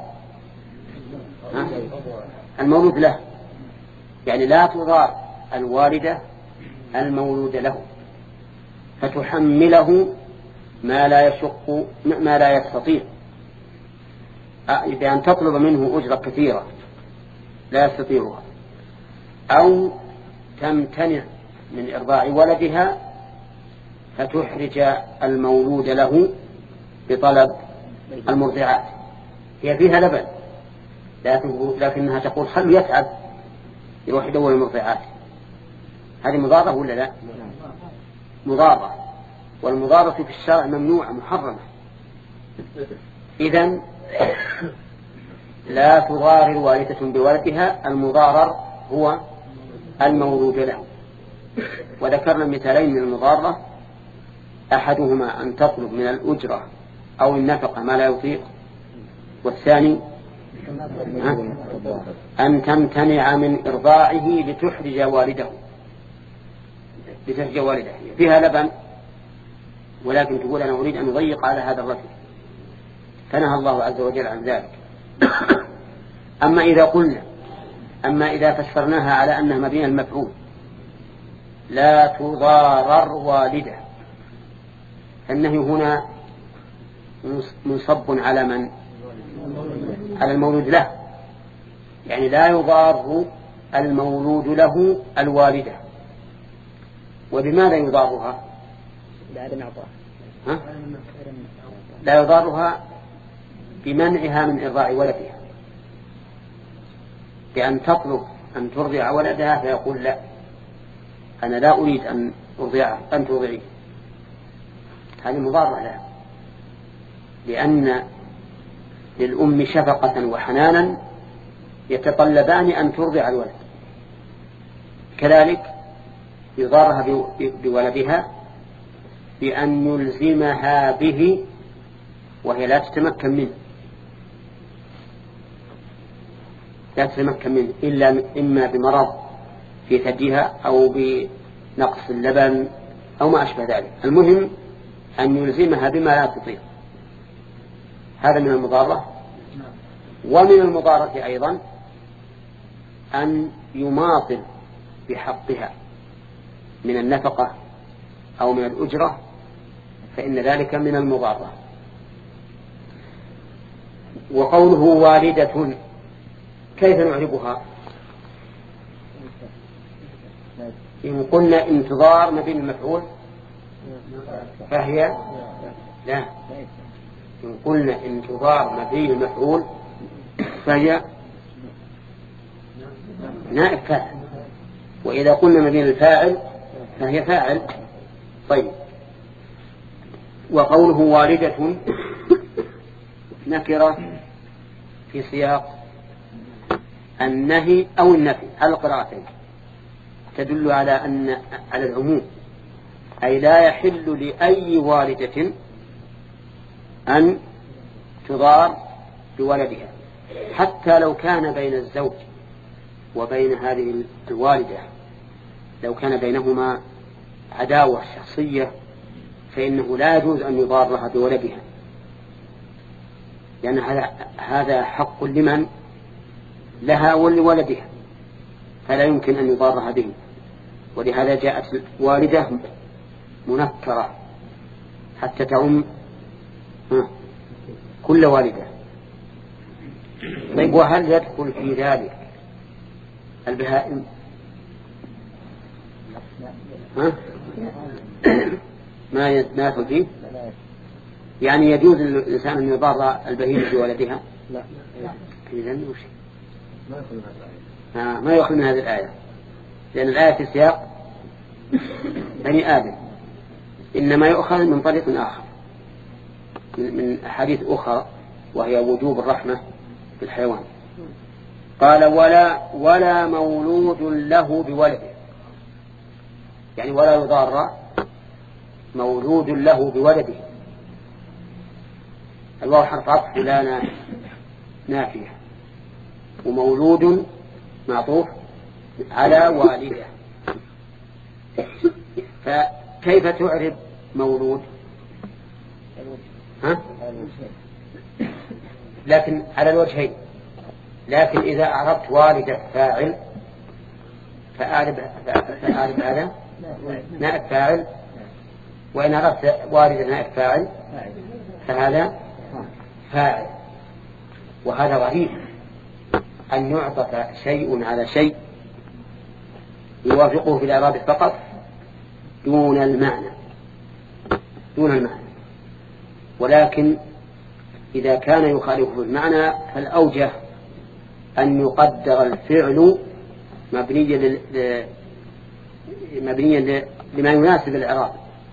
المولود له، يعني لا تضار الوالدة المولود له فتحمله ما لا يشق ما لا يستطيع، بأن تطلب منه أجرة كثيرة لا يستطيعها، أو تمتنع من إرضاع ولدها فتحرج المولود له بطلب المرضعات. هي فيها لبن لكنها تقول خلوا يتعب يروح يدور المرضعات. هذه مضارة ولا لا؟ مضارة. والمضارة في الشرع ممنوعة محرمة. إذن لا تضارر والدة بولدها، المضارر هو المولود له. وذكرنا مثالين من المضارة: أحدهما أن تطلب من الأجرة أو النفقة ما لا يطيق، والثاني أن تمتنع من إرضاعه لتحرج والده لتحرج والده فيها لبن، ولكن تقول أنا أريد أن أضيق على هذا الرجل، فنهى الله عز وجل عن ذلك. أما إذا قلنا أما إذا فسرناها على أنها مبنية المفعول: لا تضارر والده، فالنهي هنا منصب على من؟ على المولود له، يعني لا يضار المولود له الوالدة. وبماذا يضارها؟ ها؟ لا يضارها بمنعها من إرضاع ولدها، بأن تطلب أن ترضع ولدها فيقول لا، أنا لا أريد أن أرضعه، أن ترضعيه. هذه مضارة لها، لأن للأم شفقة وحنانا يتطلبان أن ترضع الولد. كذلك يضارها بولدها بأن يلزمها به وهي لا تتمكن منه، لا تتمكن منه إلا إما بمرض في ثديها أو بنقص اللبن أو ما أشبه ذلك. المهم أن يلزمها بما لا تطيق، هذا من المضارة. ومن المضارة أيضا أن يماطل بحقها من النفقة أو من الأجرة، فإن ذلك من المضارة. وقوله والدة كيف نعربها؟ إن قلنا انتظار مبني المفعول فهي لا، إن قلنا انتظار مبني المفعول فهي نائب فاعل، وإذا قلنا مبني الفاعل فهي فاعل. طيب، وقوله والدة نكرة في سياق النهي أو النفي على القراءتين، تدل على أن على العموم، أي لا يحل لأي والدة أن تضار بولدها، حتى لو كان بين الزوج وبين هذه الوالدة لو كان بينهما عداوة شخصية فإنه لا يجوز أن يضارها بولدها، لأن هذا هذا حق لمن؟ لها ولولدها، فلا يمكن أن يضارها به. ولهذا جاءت والدة منكرة حتى تعم كل والدة. طيب، وهل يدخل في ذلك البهائم؟ ها؟ ما يدخل فيه؟ يعني يجوز للإنسان أن يضار البهيمة بولدها؟ لا. إذن وش؟ ما يأخذ من هذه الآية، لأن الآية في سياق بني آدم، إنما يؤخذ من طريق آخر من أحاديث أخرى، وهي وجوب الرحمة بالحيوان. قال ولا ولا مولود له بولده، يعني ولا يضار مولود له بولده. الواو حرف عطف لا نافية، ومولود معطوف على والده. فكيف تعرب مولود؟ ها؟ لكن على الوجهين، لكن إذا أعربت والدة فاعل فأعرب فأعرب هذا نائب فاعل، وإن أعربت والدة نائب فاعل فهذا فاعل. وهذا غريب أن يعطف شيء على شيء يوافقه في الإعراب فقط دون المعنى دون المعنى ولكن إذا كان يخالفه في المعنى فالأوجه أن يقدر الفعل مبنيا مبنيا لما يناسب الإعراب،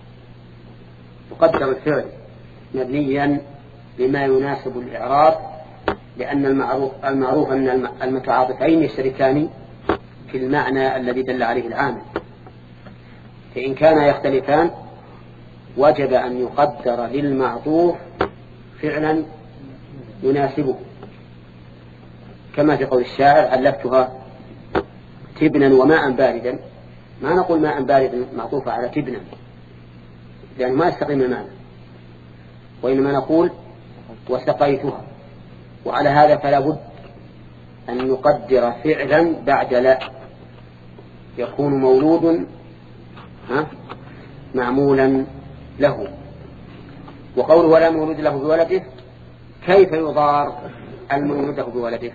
يقدر الفعل مبنيا لما يناسب الإعراب، لأن المعروف المعروف أن المتعاطفين يشتركان في المعنى الذي دل عليه العامل، فإن كان يختلفان وجب أن يقدر للمعطوف فعلا يناسبه، كما في قول الشاعر علفتها تبنا وماء باردا. ما نقول ماء باردا معطوفة على تبنا لأنه ما يستقيم المعنى، وإنما نقول وسقيتها. وعلى هذا فلا بد أن نقدر فعلا بعد لا، يكون مولود ها معمولا له. وقوله ولا مولود له بولده، كيف يضار المولود له بولده؟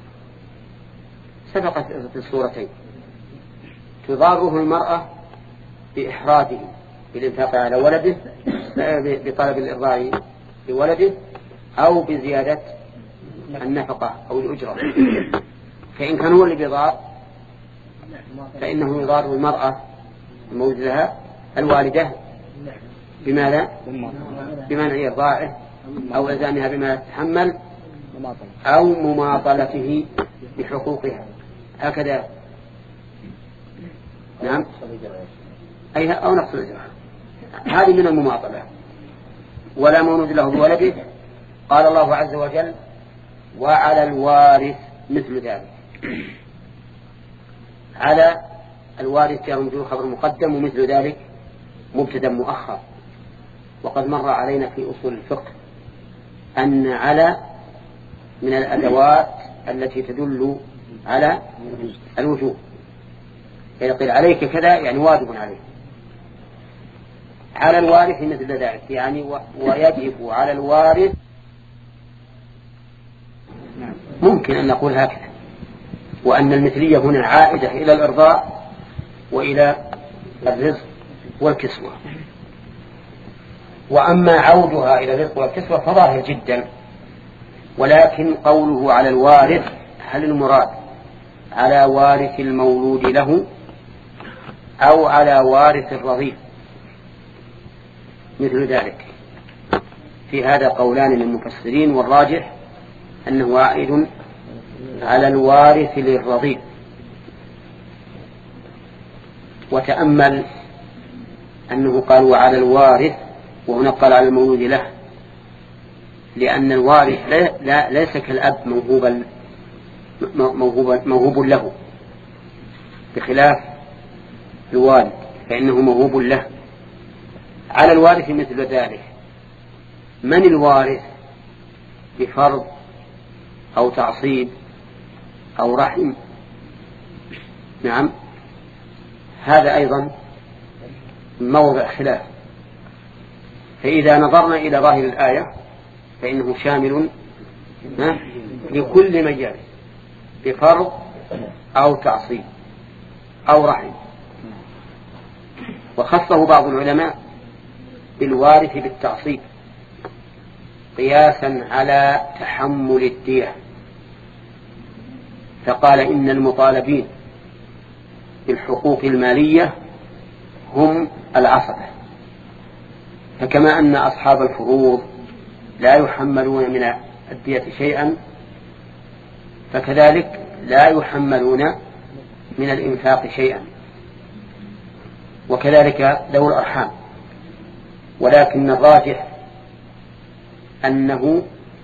سبقت في الصورتين، تضاره المرأة بإحراجه بالإنفاق على ولده بطلب الإرضاع لولده أو بزيادة النفقة أو الأجرة. فإن كان هو اللي بيضار فإنه يضار المرأة المولود لها الوالدة بماذا؟ بمنع إرضاعه أو إلزامها بما تتحمل أو مماطلته بحقوقها، هكذا. نعم، أي أو نقص الإجراء هذه من المماطلة. ولا مولود له بولده. قال الله عز وجل وعلى الوارث مثل ذلك. على الوارث جاء مجرور خبر مقدم، ومثل ذلك مبتدا مؤخر. وقد مر علينا في أصول الفقه أن على من الأدوات التي تدل على الوجوب. إذا قيل عليك كذا يعني واجب عليك. على الوارث مثل ذلك يعني ويجب على الوارث. ممكن أن نقول هكذا، وأن المثلية هنا عائدة إلى الإرضاء وإلى الرزق والكسوة. وأما عودها إلى الرزق والكسوة فظاهر جدا. ولكن قوله على الوارث هل المراد على وارث المولود له أو على وارث الرضيع؟ مثل ذلك في هذا قولان للمفسرين، والراجح أنه عائد على الوارث للرضيع. وتأمل أنه قال وعلى الوارث وهنا قال على المولود له، لأن الوارث لا لا ليس كالأب موهوبا موهوب, موهوب له، بخلاف الوالد فإنه موهوب له. على الوارث مثل ذلك. من الوارث؟ بفرض أو تعصيب أو رحم. نعم، هذا أيضا موضع خلاف. فإذا نظرنا إلى ظاهر الآية فإنه شامل لكل من يرث بفرض أو تعصيب أو رحم. وخصه بعض العلماء بالوارث بالتعصيب قياسا على تحمل الدية، فقال إن المطالبين بالحقوق المالية هم العصبة، فكما أن أصحاب الفروض لا يحملون من الدية شيئا فكذلك لا يحملون من الإنفاق شيئا، وكذلك ذو الأرحام. ولكن الراجح أنه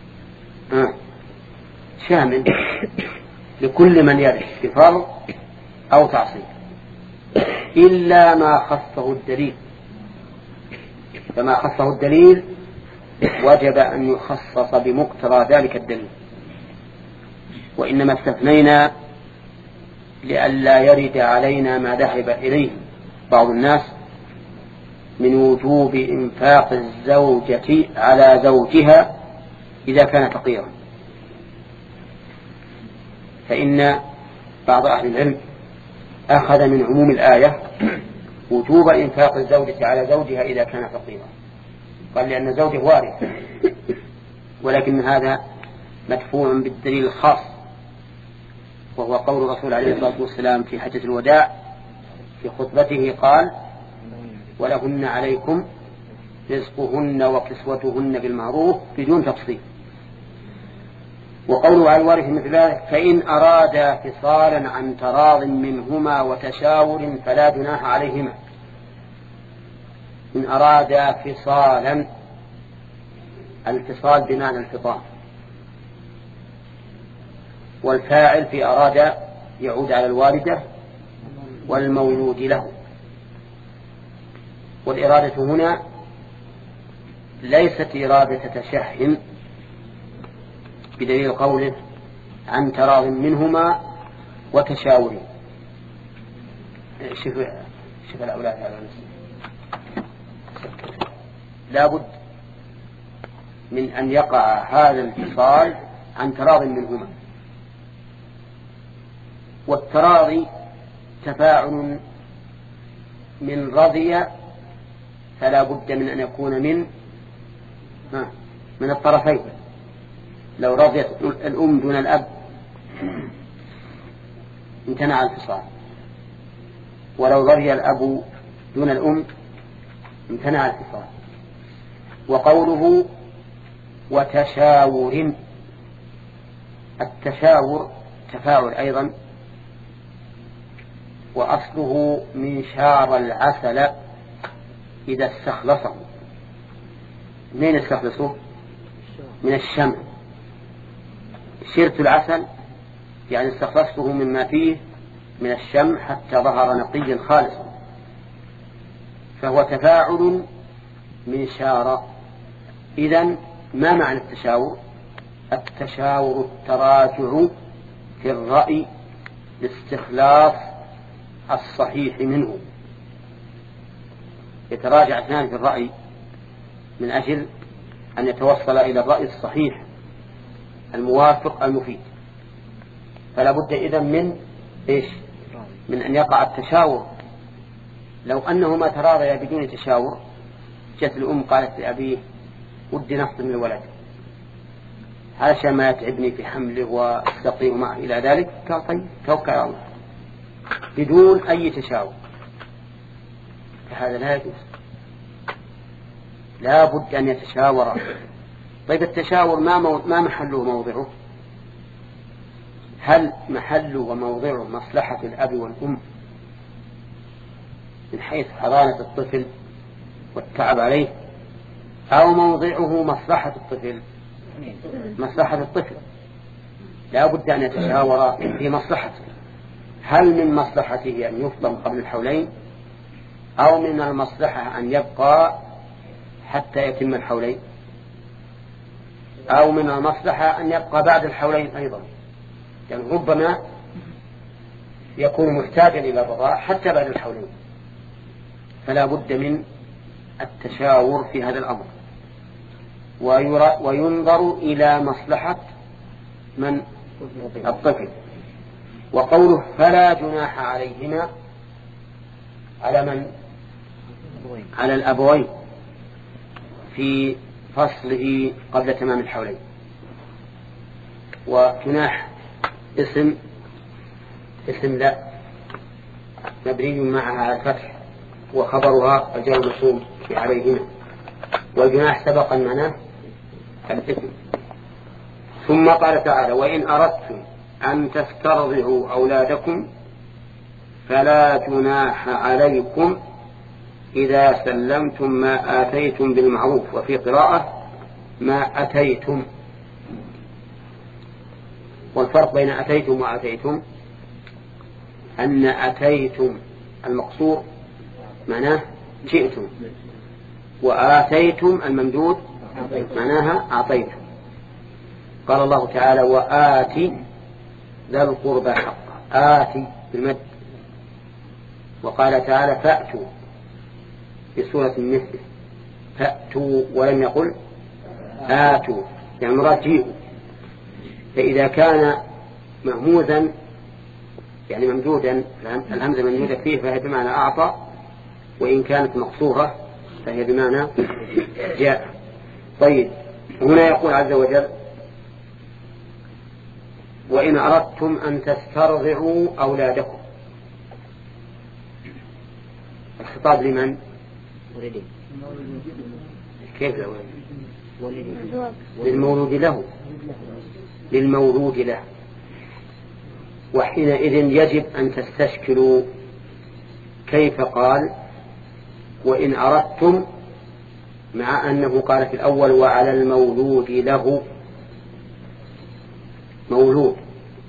شامل لكل من يرث بفرض أو تعصيب إلا ما خصه الدليل. فما خصه الدليل وجب أن يخصص بمقتضى ذلك الدليل، وإنما استثنينا لئلا يرد علينا ما ذهب إليه بعض الناس من وجوب إنفاق الزوجة على زوجها إذا كان فقيرا. فإن بعض أهل العلم أخذ من عموم الآية وجوب إنفاق الزوجة على زوجها إذا كان فقيرا، قال لأن زوجه وارث، ولكن هذا مدفوع بالدليل الخاص، وهو قول الرسول عليه الصلاة والسلام في حجة الوداع في خطبته قال ولهن عليكم رزقهن وكسوتهن بالمعروف بدون تفصيل. وقوله على الوارث مثل ذلك فإن أرادا فصالا عن تراض منهما وتشاور فلا جناح عليهما. إن أرادا فصالا، الفصال بمعنى الفطام، والفاعل في أراد يعود على الوالدة والمولود له. والإرادة هنا ليست إرادة تشهن بدليل قوله عن تراض منهما وتشاور. شوف شوف الأولاد على نفسه، لابد من أن يقع هذا الانفصال عن تراض منهما. والتراضي تفاعل من رضي، فلا بد من أن يكون من من الطرفين. لو رضيت الأم دون الأب امتنع الفصال، ولو رضي الأب دون الأم امتنع الفصال. وقوله وتشاور، التشاور تفاعل أيضا، وأصله من شار العسل إذا استخلصه. منين استخلصه؟ من الشمع. شرت العسل يعني استخلصته مما فيه من الشمع حتى ظهر نقيا خالصا، فهو تفاعل من شارة. إذن ما معنى التشاور؟ التشاور التراجع في الرأي لاستخلاص الصحيح منه. يتراجع اثنان في الرأي من أجل أن يتوصل إلى الرأي الصحيح الموافق المفيد. فلا بد إذن من إيش؟ من أن يقع التشاور. لو أنه ما تراضي بدون تشاور، جت الأم قالت لأبيه ودي نفصل من الولد علشان ما يتعبني في حمله واستقيه معه إلى ذلك، قال طيب توكل على الله بدون أي تشاور. فهذا لا يجوز، لا بد أن يتشاور. طيب التشاور ما, مو... ما محله موضعه؟ هل محله وموضعه مصلحة الأب والأم من حيث حضانة الطفل والتعب عليه، أو موضعه مصلحة الطفل؟ مصلحة الطفل. لا بد أن يتشاور في مصلحته. هل من مصلحته أن يفطم قبل الحولين، أو من المصلحة أن يبقى حتى يتم الحولين، أو من المصلحة أن يبقى بعد الحولين أيضا؟ يعني ربما يكون محتاجا إلى الرضاع حتى بعد الحولين. فلا بد من التشاور في هذا الأمر، وينظر إلى مصلحة من الطفل. وقوله فلا جناح عليهما على من؟ على الأبوين في فصله قبل تمام الحولين. وجناح اسم اسم لا مبني معها على الفتح، وخبرها الجار الموصول عليهما، والجناح سبقا معناه الاسم. ثم قال تعالى وإن أردتم أن تسترضعوا أولادكم فلا جناح عليكم إذا سلمتم ما آتيتم بالمعروف، وفي قراءة ما أتيتم. والفرق بين أتيتم وآتيتم أن أتيتم المقصور معناه جئتم، وآتيتم الممدود معناها أعطيتم. قال الله تعالى وآتي ذا القربى حقه، آتي بالمد. وقال تعالى فأتوا في سورة النساء فأتوا، ولم يقل آتوا، يعني مراد جيئوا. فإذا كان مهموزا يعني ممدودا، الهمزة ممدودة فيه فهي بمعنى أعطى، وإن كانت مقصورة فهي بمعنى جاء. طيب هنا يقول عز وجل وإن أردتم أن تسترضعوا أولادكم. الخطاب لمن؟ كيف للمولود له، للمولود له. وحينئذ يجب أن تستشكلوا كيف قال وإن أردتم، مع أنه قال في الأول وعلى المولود له مولود،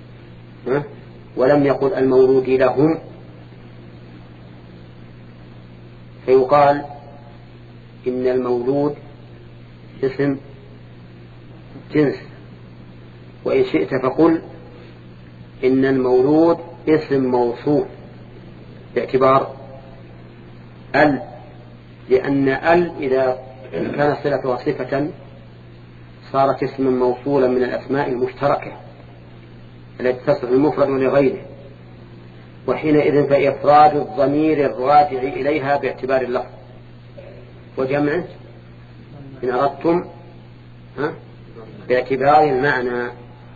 ولم يقل المولود لهم. فيقال إن المولود اسم جنس، وإن شئت فقل إن المولود اسم موصول باعتبار ال، لأن ال إذا كان صلتها صفة صارت اسما موصولا من الأسماء المشتركة التي تصف المفرد لغيره، وحينئذ فإفراد الضمير الراجع إليها باعتبار اللفظ وجمعه إن أردتم ها باعتبار المعنى.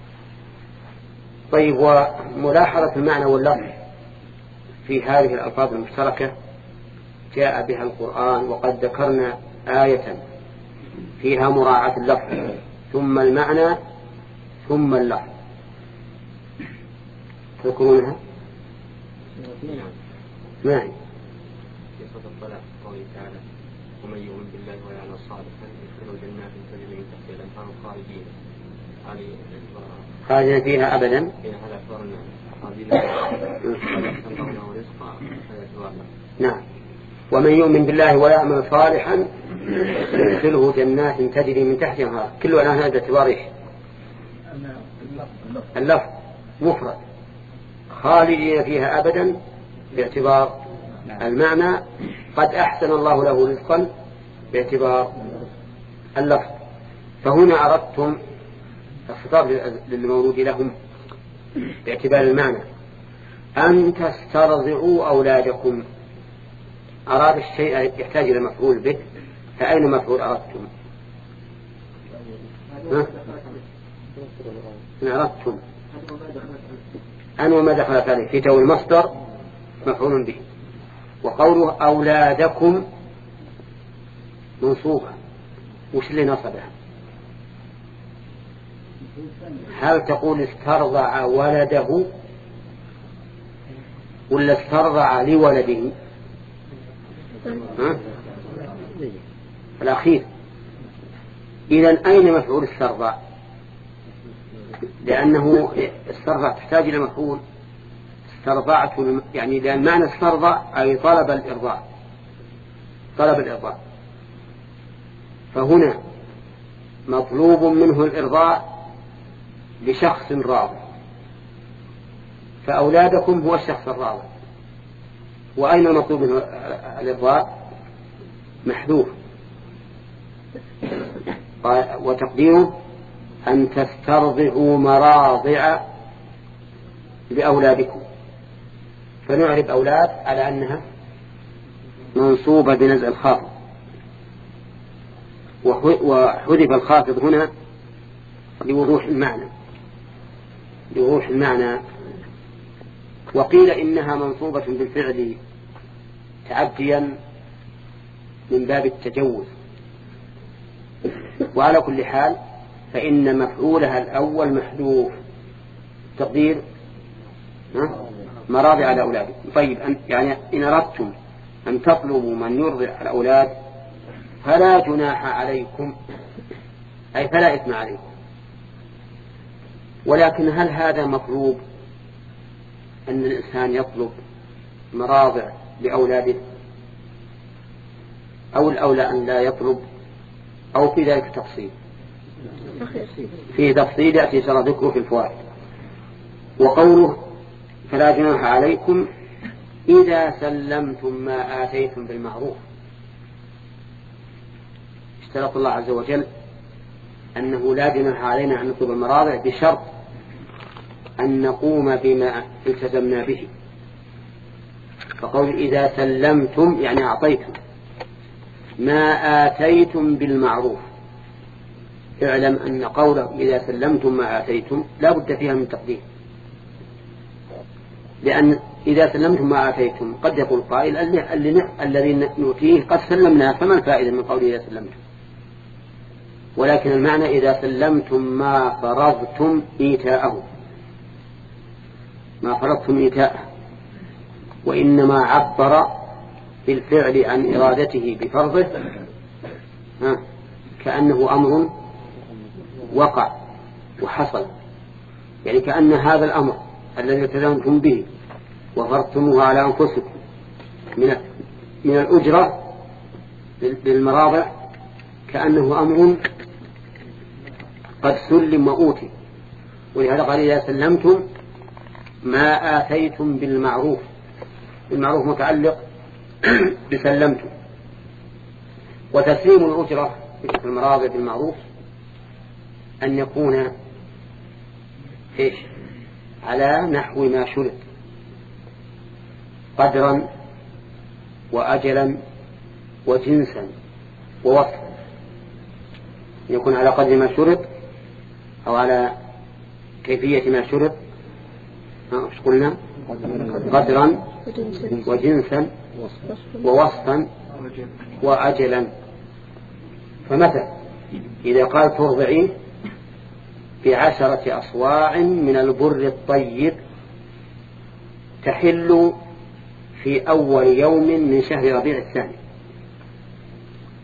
طيب وملاحظة المعنى واللفظ في هذه الألفاظ المشتركة جاء بها القرآن، وقد ذكرنا آية فيها مراعاة اللفظ ثم المعنى ثم اللفظ، تذكرونها؟ ما هي؟ في صوت الطلاق قوله تعالى ومن يؤمن بالله ويعمل صالحا يدخله جنات تجري من تحتها الأنهار خالدين خالدين فيها أبدا. نعم. ومن يؤمن بالله ويعمل صالحا يدخله جنات تجري من تحتها الأنهار. كل هذا باعتبار اللفظ مفرد، خالدين فيها أبدا باعتبار المعنى، قد أحسن الله له رزقا باعتبار اللفظ. فهنا أردتم الخطاب للمولود لهم باعتبار المعنى أن تسترضعوا أولادكم. أراد الشيء يحتاج إلى مفعول به، فأين مفعول أردتم؟ إن أردتم أن وما دخلت عليه في تو المصدر مفعول به. وقوله أولادكم منصوبة، وش اللي نصبها؟ هل تقول استرضع ولده ولا استرضع لولده؟ ها؟ الأخير. إذن أين مفعول استرضع؟ لأنه استرضع تحتاج إلى مفعول. استرضعت يعني لأن معنى استرضع أي طلب الإرضاع، طلب الإرضاع. فهنا مطلوب منه الإرضاع لشخص راضع، فأولادكم هو الشخص الراضع. وأين مطلوب منه الإرضاع؟ محذوف، وتقديره أن تسترضعوا مراضع لأولادكم. فنعرف أولاد على أنها منصوبة بنزع الخافض، وحذف الخافض هنا لوضوح المعنى لوضوح المعنى وقيل إنها منصوبة بالفعل تعديا من باب التجوز. وعلى كل حال فإن مفعولها الأول محذوف، تقدير مراضع على أولادكم. طيب يعني إن أردتم أن تطلبوا من يرضع الأولاد فلا جناح عليكم، أي فلا إثم عليكم. ولكن هل هذا مطلوب أن الإنسان يطلب مراضع لأولاده، أو الأولى أن لا يطلب، أو في ذلك تفصيل؟ فيه تفصيل يأتي سر ذكره في الفوائد. وقوله فلا جناح عليكم إذا سلمتم ما آتيتم بالمعروف. اشترط الله عز وجل أنه لا جناح علينا أن نطلب المراضع بشرط أن نقوم بما التزمنا به. فقول إذا سلمتم يعني أعطيتم ما آتيتم بالمعروف. اعلم أن قوله إذا سلمتم ما آتيتم لا بد فيها من تقديم، لأن إذا سلمتم ما آتيتم قد يقول قائل الذي نؤتيه قد سلمنا، فما الفائدة من قوله إذا سلمتم؟ ولكن المعنى إذا سلمتم ما فرضتم إيتاءه، ما فرضتم إيتاءه. وإنما عبر بالفعل عن إرادته بفرضه كأنه أمر وقع وحصل، يعني كأن هذا الأمر الذي التزمتم به وفرضتموه على أنفسكم من من الأجرة للمراضع كأنه أمر قد سلم وأوتي. ولهذا قال إذا سلمتم ما آتيتم بالمعروف. المعروف متعلق بسلمتم. وتسليم الأجرة في المراضع بالمعروف أن يكون إيش؟ على نحو ما شرط، قدرا وأجلا وجنسا ووصفا. يكون على قدر ما شرط أو على كيفية ما شرط. ايش قلنا؟ قدرا وجنسا ووصفا وأجلا. فمثلا إذا قال ترضعين بعشرة أصواع من البر الطيب تحل في أول يوم من شهر ربيع الثاني،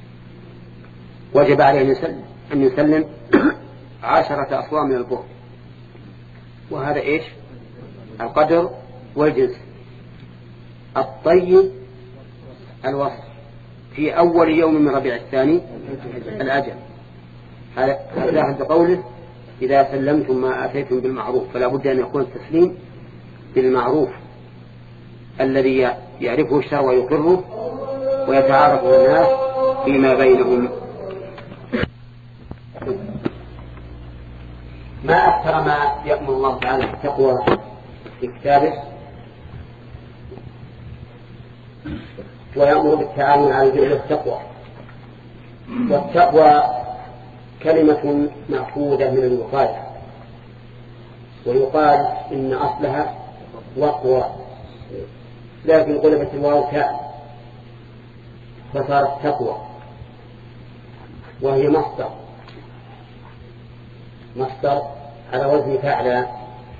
وجب عليه أن يسلم, أن يسلم عشرة أصواع من البر، وهذا إيش؟ القدر والجنس. الطيب الوصف في أول يوم من ربيع الثاني الأجل، هذا بقوله إذا سلمتم ما آتيتم بالمعروف، فلا بد أن يكون التسليم بالمعروف الذي يعرفه الشرع ويقره ويتعارفه الناس فيما بينهم. ما أكثر ما يأمر الله تعالى بالتقوى في كتابه، ويأمر بالتعاون على البر والتقوى. والتقوى كلمة مأخوذة من الوقاية، ويقال إن أصلها وقوى، لكن قلبت الواو تاء فصارت تقوى، وهي مصدر مصدر على وزن فعلا.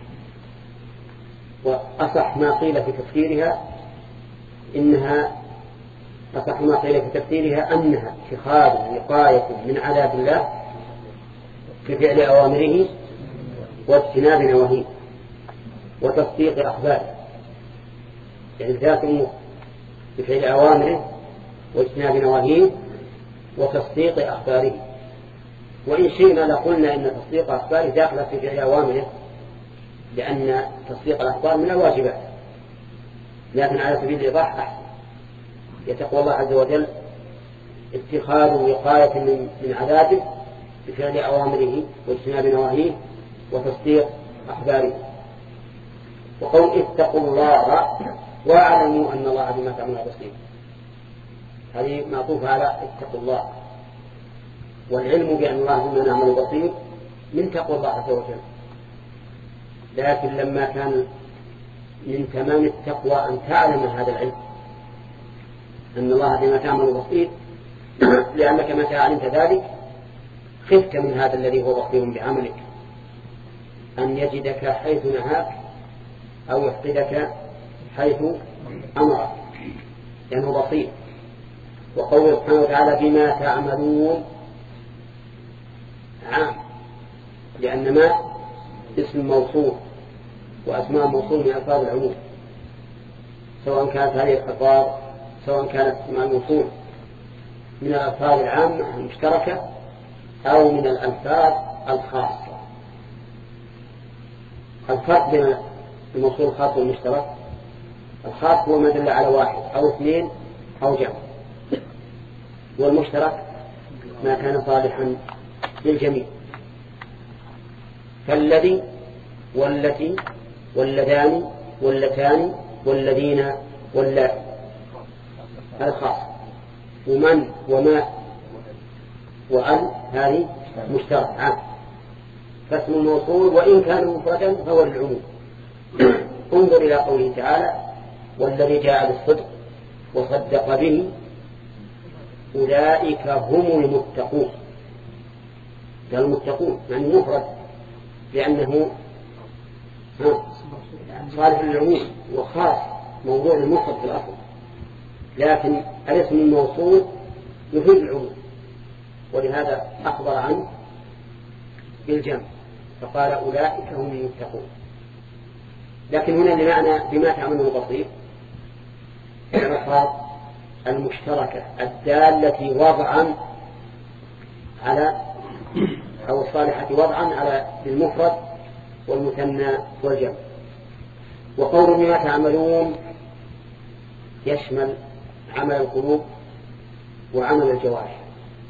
وأصح ما قيل في تفسيرها إنها أصح ما قيل في تفسيرها أنها اتخاذ وقاية من عذاب الله بفعل أوامره واجتناب نواهيه وتصديق أخباره، يعني ذات أمور بفعل أوامره واجتناب نواهيه وتصديق أخباره. وإن شئنا لقلنا إن تصديق أخباره داخل في فعل أوامره، لأن تصديق الأخبار من الواجبات، لكن على سبيل الإيضاح أحسن. يتقوى الله عز وجل اتخاذ وقاية من, من عذابه بفعل أوامره واجتناب نواهيه وتصديق أخباره. وقول اتقوا الله واعلموا أن الله بما تعملون بصير، هذه معطوفة على اتقوا الله، والعلم بأن الله بما نعمل بصير من تقوى الله عز وجل. لكن لما كان من تمام التقوى أن تعلم هذا العلم أن الله بما تعمل بصير، لأنك متى علمت ذلك خفت من هذا الذي هو بصير بعملك أن يجدك حيث نهاك أو يفقدك حيث أمرك، لأنه بصير. وقوله سبحانه وتعالى بما تعملون عام، لأن ما اسم موصول، وأسماء موصول من ألفاظ العموم، سواء كانت هذه الألفاظ سواء كانت اسماء الموصول من الألفاظ العامة المشتركة أو من الألفاظ الخاصة. الفرق بين الموصول الخاص والمشترك: الخاص هو ما دل على واحد أو اثنين أو جمع، والمشترك ما كان صالحا للجميع، فالذي والتي واللذان واللتان والذين واللاتي الخاص، ومن وما وأن هذه مشترك عام. فاسم الموصول وإن كان مفردا فهو للعموم. انظر إلى قوله تعالى والذي جاء بالصدق وصدق به أولئك هم المتقون. قال المتقون يعني مفرد لأنه صالح للعموم وخاص موضوع المفرد في الأصل، لكن الاسم الموصول يفيد العموم، ولهذا أخبر عنه بالجمع فقال أولئك هم المتقون. لكن هنا لمعنى بما تعملون بصير الألفاظ المشتركة الدالة وضعا على أو الصالحة وضعا على المفرد والمثنى والجمع. وقول بما تعملون يشمل عمل القلوب وعمل الجوارح،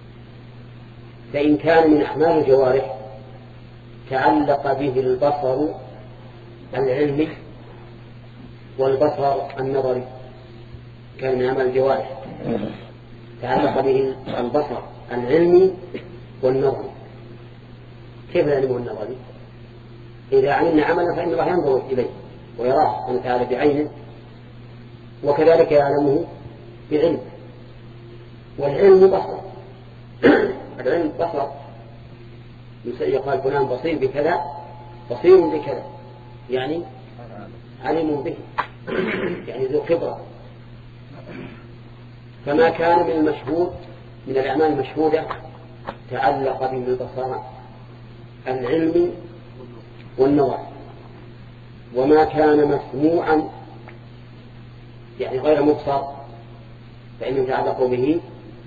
فإن كان من أعمال الجوارح تعلق به البصر العلمي والبصر النظري، كان من أعمال الجوارح تعلق به البصر العلمي والنظري. كيف العلم والنظري؟ إذا علمنا عملا فإن الله ينظر إليه ويراه سبحانه وتعالى بعينه، وكذلك يعلمه بعلم. والعلم بصر العلم بصر، يقال فلان بصير بكذا بصير بكذا، يعني علم به، يعني ذو خبرة. فما كان من المشهود من الأعمال المشهودة تعلق به البصران العلم والنظر، وما كان مسموعا يعني غير مبصر فإنه يتعلق به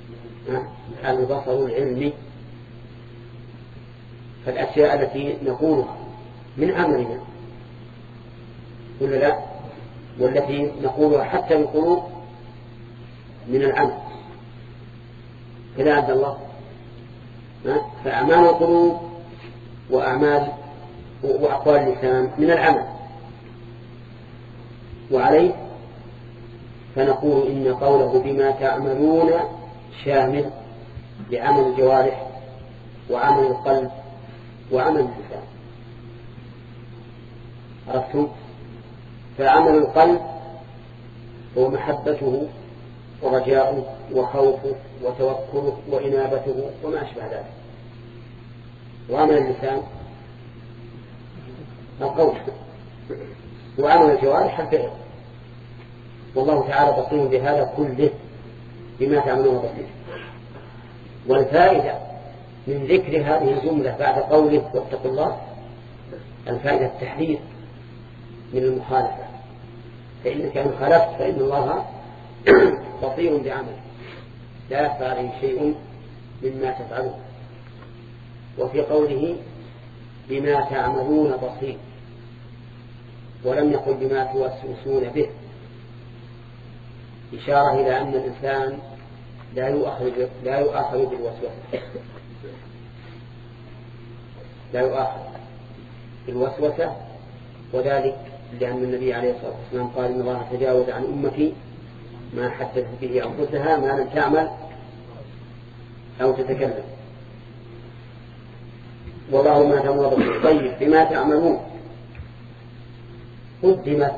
البصر العلمي. فالأشياء التي نقولها من أمرنا ولا لا، والتي نقولها حتى القلوب من العمل كذا عبد الله. فأعمال القلوب وأعمال وأقوال اللسان من العمل، وعليه فنقول إن قوله بما تعملون شامل لعمل الجوارح وعمل القلب وعمل اللسان. عرفتم؟ فعمل القلب هو محبته ورجاؤه وخوفه وتوكله وإنابته وما أشبه ذلك. وعمل اللسان القول، وعمل الجوارح الفعل. والله تعالى بصير بهذا كله بما تعملون بصير. والفائدة من ذكر هذه الجملة بعد قوله واتقوا الله الفائدة التحذير من المخالفة، فإنك إن خالفت فإن الله بصير بعمل لا يخفى عليه شيء مما تفعلون. وفي قوله بما تعملون بصير ولم يقل بما توسوسون به إشارة إلى أن الإنسان لا يؤاخذ لا يؤاخذ بالوسوسة لا يؤاخذ بالوسوسة وذلك لأن النبي عليه الصلاة والسلام قال إن الله تجاوز عن أمتي ما حدث به أنفسها ما لم تعمل أو تتكلم. والله ما تعملون طيب بما تعملون قدمت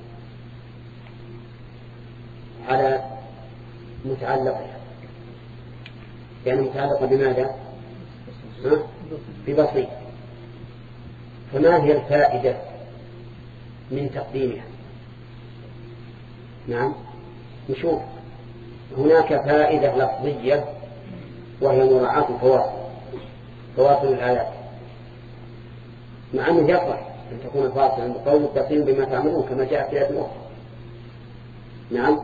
على متعلقها، يعني متعلقة بماذا؟ ببصير. فما هي الفائدة من تقديمها؟ نعم نشوف هناك فائدة لفظية وهي مراعاة الفواصل فواصل الآيات، مع أنه يصح أن تكون فاصلا بقول بصير بما تعملون كما جاء في آيات أخرى. نعم.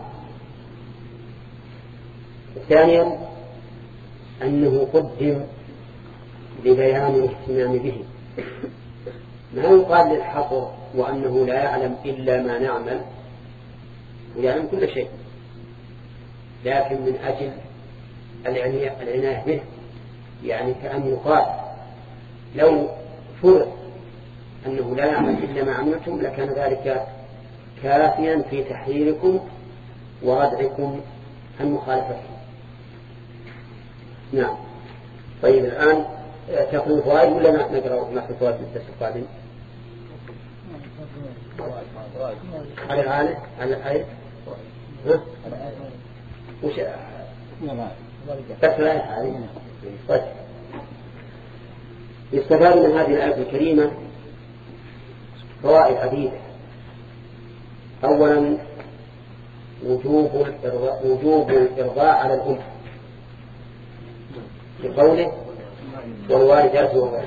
ثانيا أنه قدم لبيان الاهتمام به، ما يقال للحصر وأنه لا يعلم إلا ما نعمل ويعلم كل شيء، لكن من أجل العناية به، يعني كأن يقال لو فرض أنه لا يعمل إلا ما عملتم لكان ذلك كافيا في تحريركم وردعكم عن مخالفتكم. نعم. طيب الآن تقول الفوائد ولا نقرأ ما في الفوائد في الدرس القادم؟ على الآية على الآية ها؟ وش بس الآية هذه. طيب يستفاد من هذه الآية الكريمة فوائد عديدة. أولا وجوب الإرضاء وجوب الإرضاء على الأم بقوله والوالدات والوالد،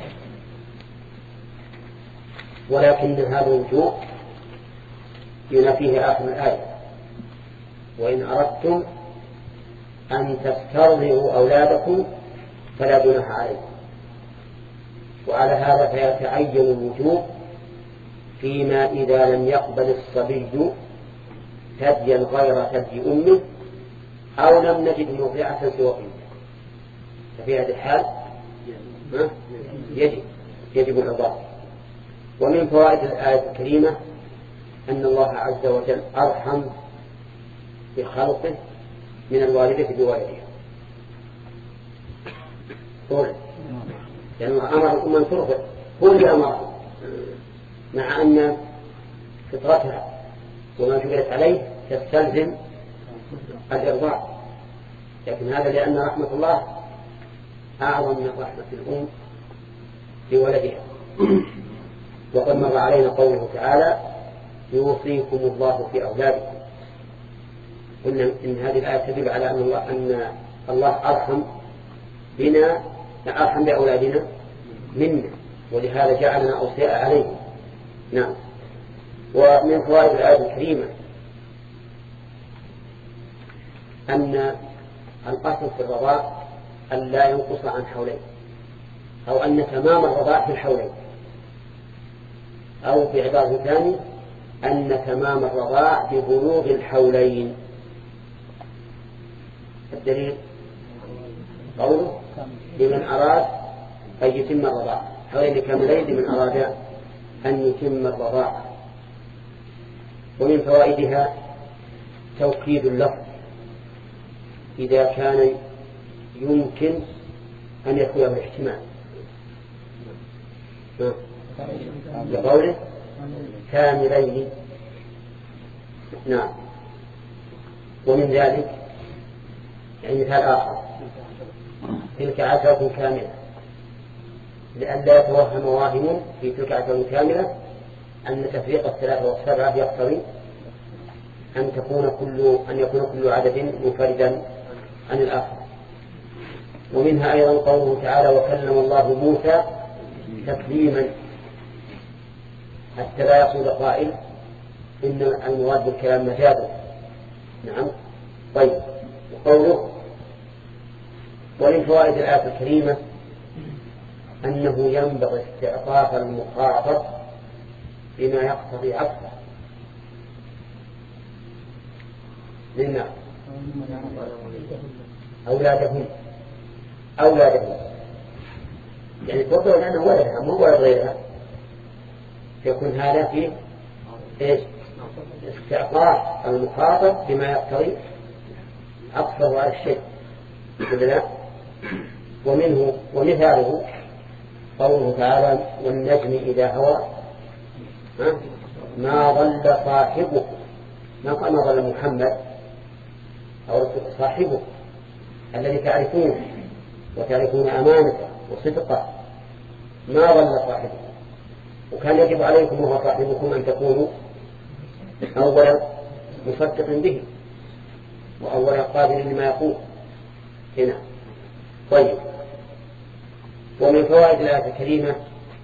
ولكن هذا الوجوب ينافيه آخر الآية وإن أردتم أن تسترضعوا أولادكم فلا جناح عليكم. وعلى هذا فيتعين الوجوب فيما إذا لم يقبل الصبي ثديا غير ثدي أمه أو لم نجد مرضعة سوى أمه، ففي هذه الحال يجب يجب الإرضاء. ومن فوائد الآية الكريمة أن الله عز وجل أرحم بخلقه من الوالدة بولدها، قول لأنه أمر الأمة أن ترضع هو اللي أمره، مع أن فطرتها وما جبلت عليه تستلزم الإرضاع، لكن هذا لأن رحمة الله أعظم من رحمة الأم بولدها. وقد مر علينا قوله تعالى يوصيكم الله في أولادكم، قلنا إن هذه الآية تدل على أن الله, أن الله أرحم بنا أرحم بأولادنا منا، ولهذا جعلنا أوصياء عليهم. نعم. ومن فوائد الآية الكريمة أن الأصل في الرضاع أن لا ينقص عن حولين، أو أن تمام الرضاع في الحولين، أو بعبارة ثانية أن تمام الرضاع ببلوغ الحولين. الدليل قوله لمن أراد أن يتم الرضاع، حولين كاملين لمن أراد أن يتم الرضاع. ومن فوائدها توكيد اللفظ إذا كان يمكن أن يكون له احتمال، لقوله كاملين. نعم. ومن ذلك يعني مثال آخر، تلك عشرة كاملة، لئلا يتوهم واهم في تلك عشرة كاملة أن تفريق الثلاثة والسبعة يقتضي أن تكون كل أن يكون كل عدد منفردا عن الآخر. ومنها أيضا قوله تعالى وكلم الله موسى تكليما، حتى لا يقول قائل إن المراد بالكلام مجازا. نعم. طيب. وقوله ومن فوائد الآية الكريمة أنه ينبغي استعطاف المخاطب بما يقتضي عطفه للناس أولادهم أولادهم يعني تفضل أنه ولدها مو ولد غيرها، يكون هذا فيه إيش؟ استعطاف المخاطب بما يقتضي عطفه على الشيء. ومنه ومثاله قوله تعالى والنجم إذا هوى ما ضل صاحبه، ما قال ما ضل محمد أو صاحبه الذي تعرفونه وتعرفون أمانته وصدقه، ما ضل صاحبه. وكان يجب عليكم وهو صاحبكم أن تكونوا أولا مصدق به وأولا قابل لما يقول هنا. طيب. ومن فوائد الآية الكريمة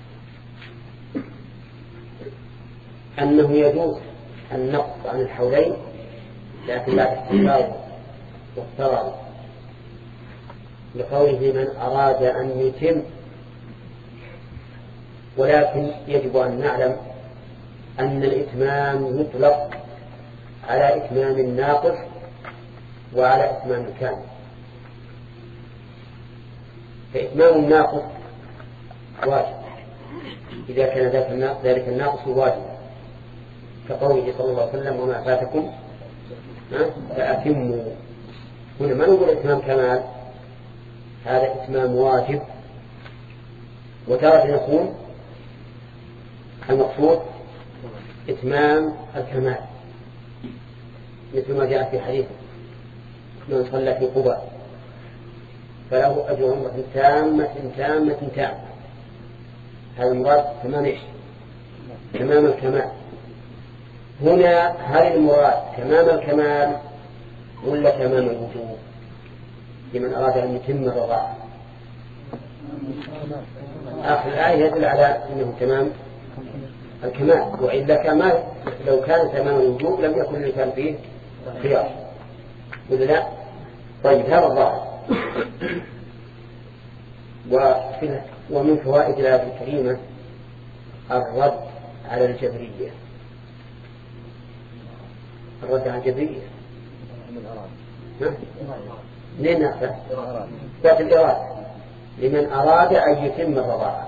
أنه يجوز النقص عن الحولين لكن لا استقرار واضطرار، لقوله من أراد أن يتم. ولكن يجب أن نعلم أن الإتمام يطلق على إتمام الناقص وعلى إتمام الكامل. فإتمام الناقص واجب إذا كان ذلك الناقص واجب، كقوله صلى الله عليه وسلم وما فاتكم فأتموا. هنا ما نقول إتمام كمال، هذا إتمام واجب. وتارة يكون المقصود إتمام الكمال، مثل ما جاء في حديث من صلى في قباء فله أجر عمرة تامة تامة تامة. هذا المراد تمام إيش؟ تمام الكمال. هنا هل المراد تمام الكمال ولا تمام الوجوب لمن أراد أن يتم الرضاعة؟ آخر الآية يدل على أنه تمام الكمال، وإلا كمال لو كان تمام الوجوب لم يكن اللي كان فيه خيار ولا لا؟ طيب هذا الظاهر. ومن فوائد الآية الكريمة الرد على الجبرية، الرد على الجبرية لين نأخذ ذات الإرادة لمن أراد أن يتم الرضاعة.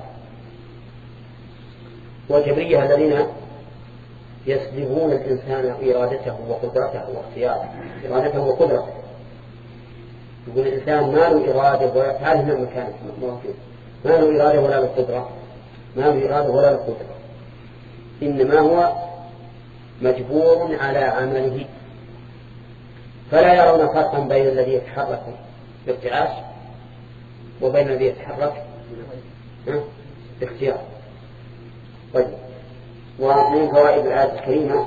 والجبرية الذين يسلبون الإنسان إرادته وقدرته واختياره، إرادته وقدرته. يقول الإنسان ما له إرادة ولا تعرف من مكانه موجود، ما له إرادة ولا له قدرة، ما له إرادة ولا له قدرة، إنما هو مجبور على عمله. فلا يرون فرقا بين الذي يتحرك بارتعاش وبين الذي يتحرك باختيار. طيب. ومن فوائد الآية الكريمة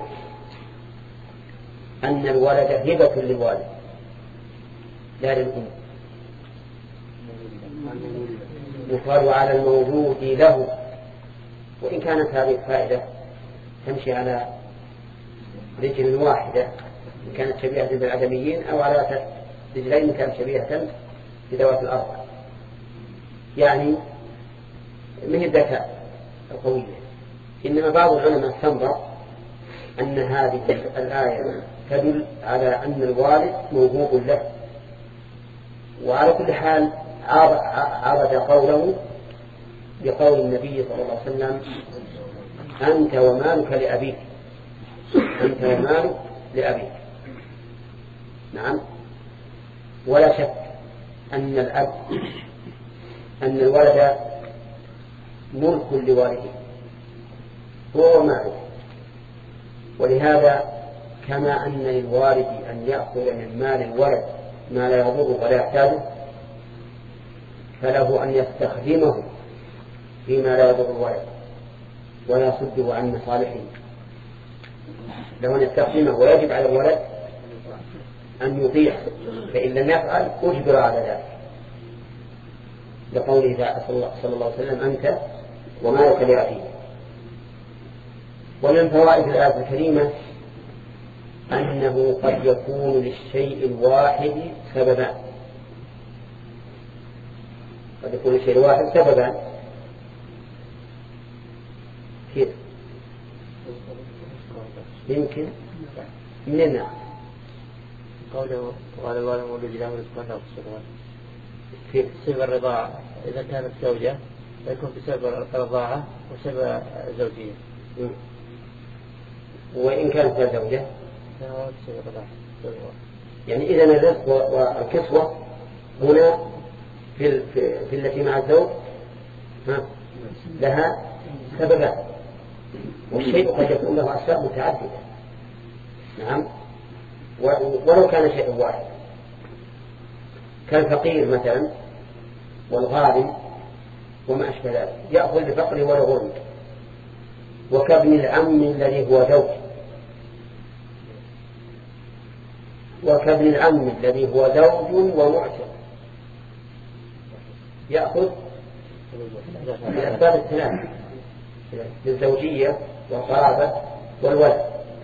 أن الولد هبة للوالد لا للأم. يقال على الموجود له، وإن كانت هذه الفائدة تمشي على رجل واحدة إن كانت شبيهة بالعدميين، أو على رجلين كانت شبيهة بذوات الأرض، يعني من الذكاء القوية. إنما بعض العلماء استنبط أن هذه الآية تدل على أن الوالد موهوب له، وعلى كل حال عارض قوله بقول النبي صلى الله عليه وسلم: أنت ومالك لأبيك، أنت ومالك لأبيك. نعم. ولا شك أن الأب أن الولد ملك لوالده هو وماله، ولهذا كما أن للوالد أن يأخذ من مال الولد ما لا يضره ولا يحتاجه، فله أن يستخدمه فيما لا يضر الولد ولا يصده عن مصالحه. له أن يستخدمه، ويجب على الولد أن يطيع، فإن لم يفعل أجبر على ذلك، لقوله صلى الله عليه وسلم: أنت ومالك لأبيك. ومن فوائد الآية الكريمة أنه قد يكون للشيء الواحد سببان، قد يكون للشيء الواحد سببان. كيف؟ يمكن من الناس قوله: قال الوالد مولود له رزقا أو كسبا. في سبب الرضاعة إذا كانت زوجة يكون بسبب الرضاعة وسبب الزوجية، وإن كانت لا زوجة يعني إذا الرزق والكسوة هنا في, في, في التي مع الزوج لها سببان، والشيء قد يكون له أسباب متعددة. نعم. ولو كان شيء واحد كالفقير مثلا والغارم وما أشبه ذلك يأخذ بفقره ولا غرم، وكابن العم الذي هو زوج، وكابن العم الذي هو زوج ومعتق يأخذ الأسباب الثلاث للزوجية والقرابة والولد.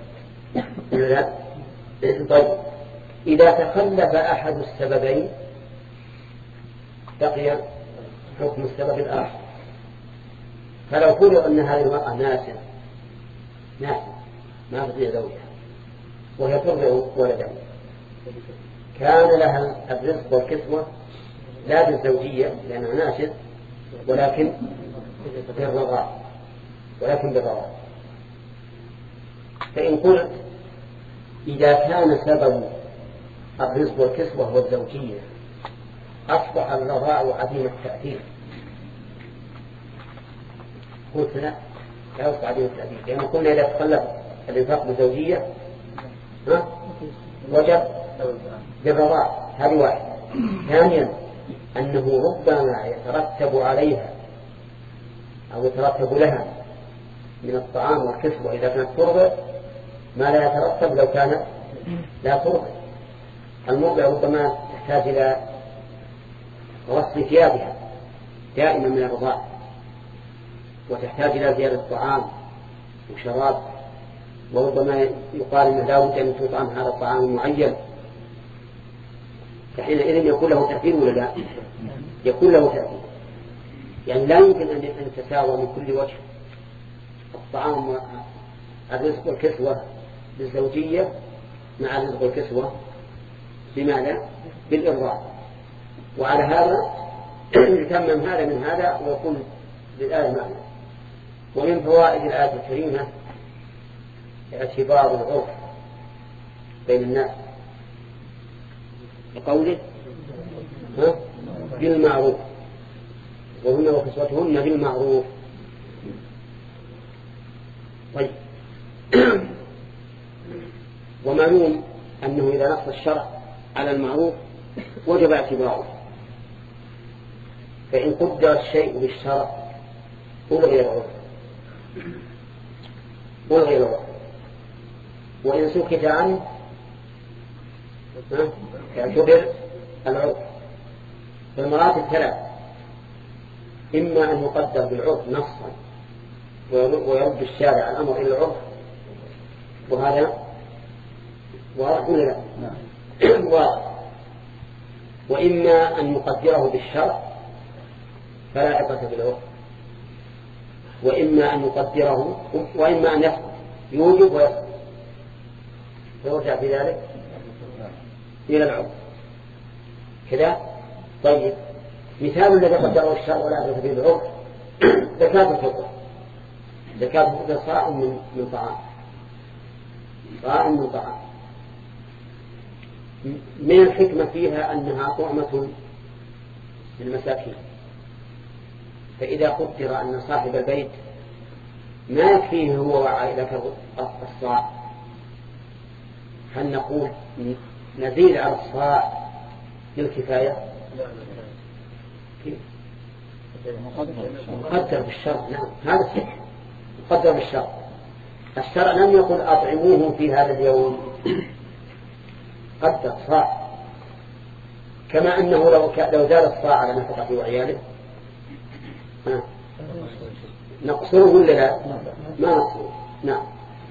طيب، إذا تخلف أحد السببين بقي حكم السبب الآخر. فلو قلت أن هذه المرأة ناسة ناسة ما تطيع زوجها وهي ترضع ولدا، كان لها الرزق والكسوة لا بالزوجية لأنها ناشز، ولكن بالرضاع، ولكن بالرضاع. فإن قلت إذا كان سبب الرزق والكسوة والزوجية أصبح الرضاع عديم التأثير، قلت لا لا يصبح عديم التأثير، لأن قلنا إذا تخلف الإنفاق بالزوجية وجب بالرضاع. هذه واحد. ثانيا أنه ربما يترتب عليها أو يترتب لها من الطعام والكسوة إذا كانت ترضع ما لا يترتب لو كانت لا ترضع. المرضع ربما تحتاج إلى غسل ثيابها دائما من الرضاع، وتحتاج إلى زيادة الطعام وشراب، وربما يقال إنه لا بد أن تطعم هذا الطعام المعين، فحينئذ يكون له تأثير ولا لا؟ يكون له تأثير. يعني لا يمكن أن يتساوى من كل وجه الطعام والرزق والكسوة بالزوجية مع الرزق والكسوة بماذا؟ بالإرضاع. وعلى هذا يتمم هذا من هذا ويكون للآية معنى. ومن فوائد الآية الكريمة اعتبار العرف بين الناس بقوله بالمعروف، وهن وكسوتهن بالمعروف. طيب، ومعلوم أنه إذا نص الشرع على المعروف وجب اعتباره، فإن قدر الشيء بالشرع ألغي العرف ألغي العرف وإن سكت عنه يعتبر العرف. فالمراتب ثلاث: إما أن يقدر بالعرف نصا ويرد الشارع الأمر إلى العرف، وهذا واضح ولا لا؟ واضح. وإما أن يقدره بالشرع فلا عبرة بالعرف، وإما أن يقدره وإما أن يسقط يوجب ويسقط فيرجع في ذلك إلى العرف كذا. طيب مثال الذي قدره الشرع ولا عبرة به بالعرف زكاة الفطر. زكاة الفطر صاع من من طعام، صاع من طعام. من الحكمة فيها أنها طعمة للمساكين، فإذا قدر أن صاحب البيت ما يكفيه هو وعائلته الصاع، هل نقول نزيد على الصاع للكفاية؟ مقدر بالشرع. نعم هذا صحيح، مقدر بالشرع. الشرع لم يقل أطعموهم في هذا اليوم، قدر صاع، كما أنه لو لو زال الصاع على نفقته وعياله نقصره ولا لا؟ ما نقصره. نعم.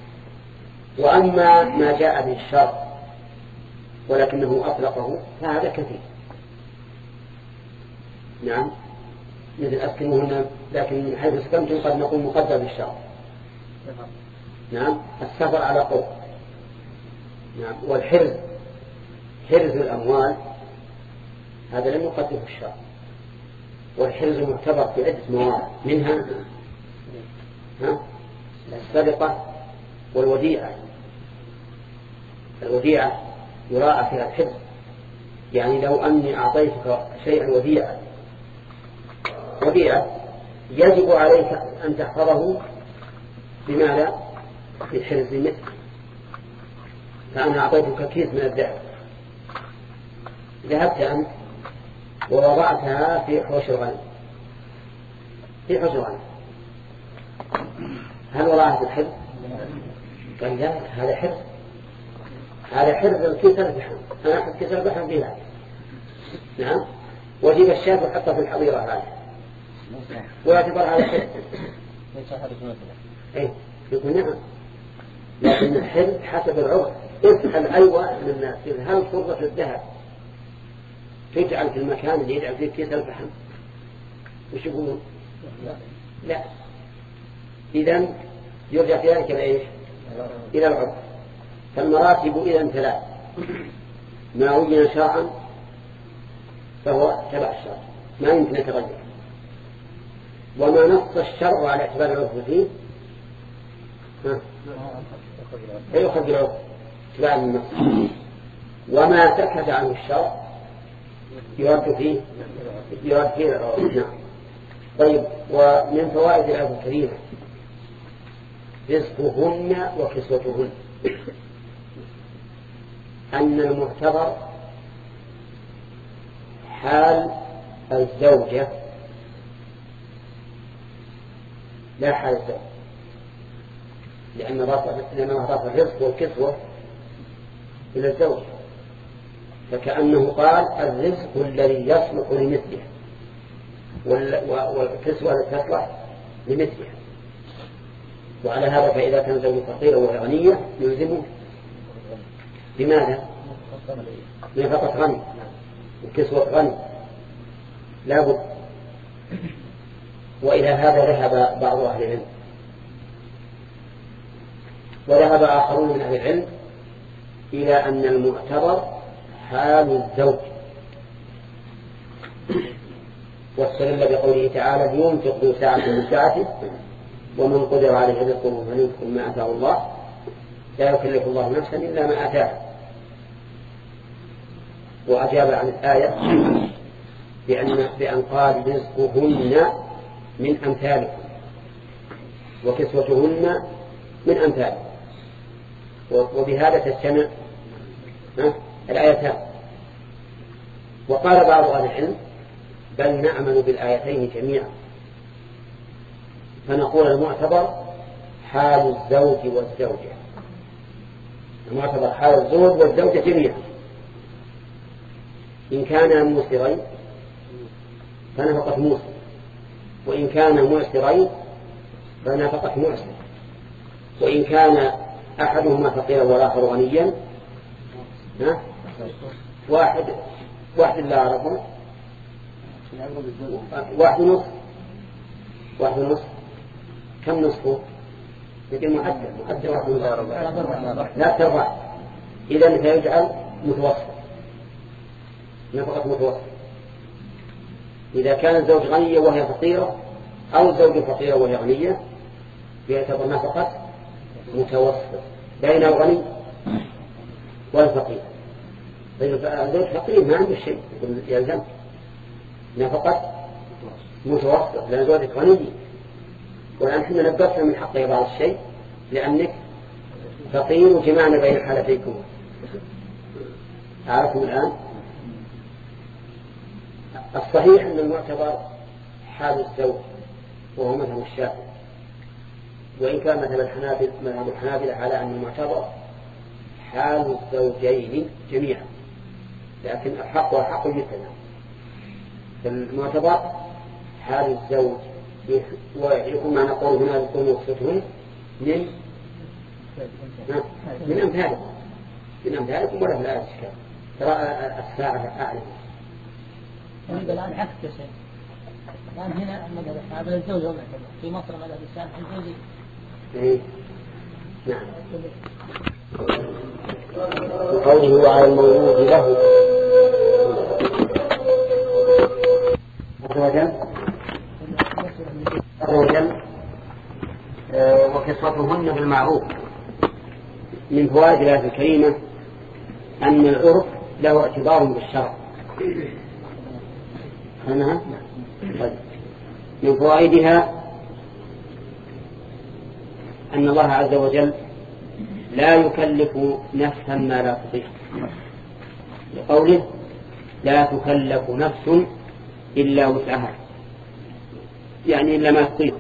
وأما ما جاء به الشرع ولكنه أطلقه فهذا كثير. نعم مثل أسكنوهن، لكن من حيث اسكنتم قد نقول مقدر بالشرع. نعم السفر على قول. نعم والحرز، حرز الأموال هذا لم يقدره الشرع، والحرز معتبر في عدة موارد، منها السرقة والوديعة. الوديعة يراعى فيها الحرز، يعني لو أني أعطيتك شيئا وديعة وديعة يجب عليك أن تحفظه بماذا؟ بالحرز مثل. فأنا أعطيتك كيس من الذهب، ذهبت أنت ووضعتها في حوش الغنم، في حوش الغنم، هل وضعها بالحرز؟ قال لا، هذا حرز، هذا حرز الكيس البحر، أنا أحط كيس البحر فيها. نعم وجيب الشاة وحطها في الحظيرة هذه ويعتبر هذا حرز. ايه يقول نعم، لكن الحرز حسب العرف. اسأل أي واحد من الناس هل فرصة الذهب تجعل في المكان اللي يجعل فيه كيس الفحم؟ وش يقولون؟ لا, لا. إذن يرجع في ذلك إلى إيش؟ إلى العرف. فالمراتب إذن ثلاث: ما وجد شرعا فهو تبع الشرع ما يمكن يتغير، وما نص الشرع على اعتبار العرف فيه فيؤخذ بالعرف اتباعا للنص، وما سكت عنه الشرع يرد فيه يرد فيه العرف. نعم. طيب ومن فوائد الآية الكريمة رزقهن وكسوتهن، أن المعتبر حال الزوجة لا حال الزوج، لأن أضاف الرزق والكسوة إلى الزوج، فكأنه قال الرزق الذي يصلح لمثله والكسوة التي تصلح لمثلها. وعلى هذا فإذا كان زوج فقيرا وغنية يلزمه بماذا؟ بنفقة غني وكسوة غني لا بد. وإلى هذا ذهب بعض أهل العلم، وذهب آخرون من أهل العلم إلى أن المعتبر حال الزوج، واستدل بقوله تعالى لينفق ذو سعة من سعته ومن قدر عليه رزقه فلينفق ما آتاه الله لا يكلف الله نفسا إلا ما آتاه. وأجاب عن الآية بأن, بأن قال رزقهن من أمثالكم وكسوتهن من أمثالكم، وبهذا تجتمع الآيتان. وقال بعض أهل العلم بل نعمل بالآيتين جميعا، فنقول المعتبر حال الزوج والزوجة، المعتبر حال الزوج والزوجة جميعا، إن كانا موسرين فنفقة موسر، وإن كان معسرين فنفقة معسر، وإن كان أحدهما فقيرا والآخر غنيا واحد واحد لا ربع واحد نصف واحد نصف كم نصفه؟ يمكن معدل معدل واحد نصف لا تربع، إذن فيجعل متوسط نفقة متوسط. إذا كان الزوج غنية وهي فقيرة أو الزوج فقيرة وهي غنية فيعتبر نفقة متوسط بين الغني والفقير. الزوج فقير ما عنده شيء يلزم نفقة متوسط لأن زوجك غني، والآن حنا نبقى من حقه بعض الشيء لأنك فقير وجمعنا بين حالتيكم. عرفتم الآن؟ الصحيح أن المعتبر حال الزوج وهو مذهب الشافعي، وإن كان مذهب الحنابلة مذهب الحنابلة على أن المعتبر حال الزوجين جميعا، لكن الحق والحق جدا. المعتبر حال الزوج ويكون معنى قول هنا يكون وصفتهم من من أمثالكم من أمثالكم ولا في الآية إشكال. ترى الساعة أعلم هذا الآن عكس يا شيخ. الآن هنا مذهب الحنابلة الزوج والمعتبر، في مصر مذهب الشافعي الزوجي. إيه نعم. وقوله على المولود له وجل وكسوتهن بالمعروف. من فوائد الآية الكريمة أن العرف له اعتبار بالشرع. أنها من فوائدها أن الله عز وجل لا يكلف نفسا ما لا تطيق، لقوله لا تكلف نفس إلا وسعها، يعني إلا ما تطيق.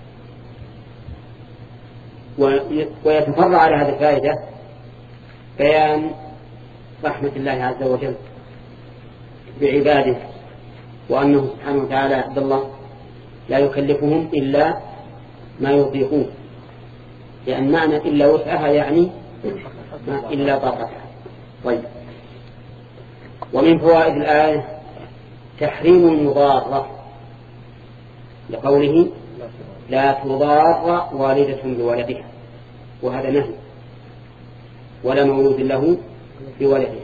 ويتفرع على هذه الفائدة بيان رحمة الله عز وجل بعباده، وأنه سبحانه وتعالى عبد الله لا يكلفهم إلا ما يطيقون، لأن معنى إلا وسعها يعني إلا طاقتها. طيب، ومن فوائد الآية تحريم المضارة، لقوله لا تضار والدة بولدها، وهذا نهي، ولا مولود له بولدها.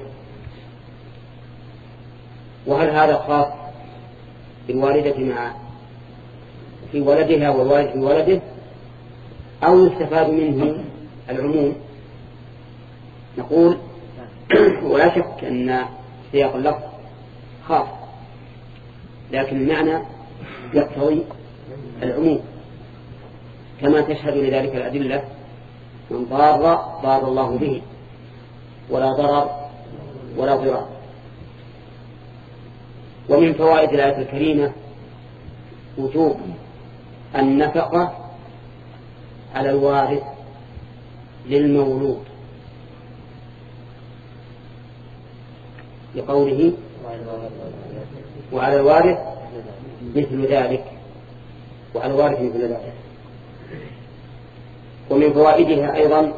وهل هذا خاص بالوالدة مع في ولدها والوالد في ولده، أو يستفاد منه العموم؟ نقول ولا شك أن سياق اللفظ خاص، لكن المعنى يقتضي العموم، كما تشهد لذلك الأدلة: من ضار ضار الله به ولا ضرر ولا ضرار. ومن فوائد الآية الكريمة وجوب النفقة على الوارث للمولود، لقوله وعلى الوارث مثل ذلك، وعلى الوارث مثل ذلك. ومن فوائدها أيضا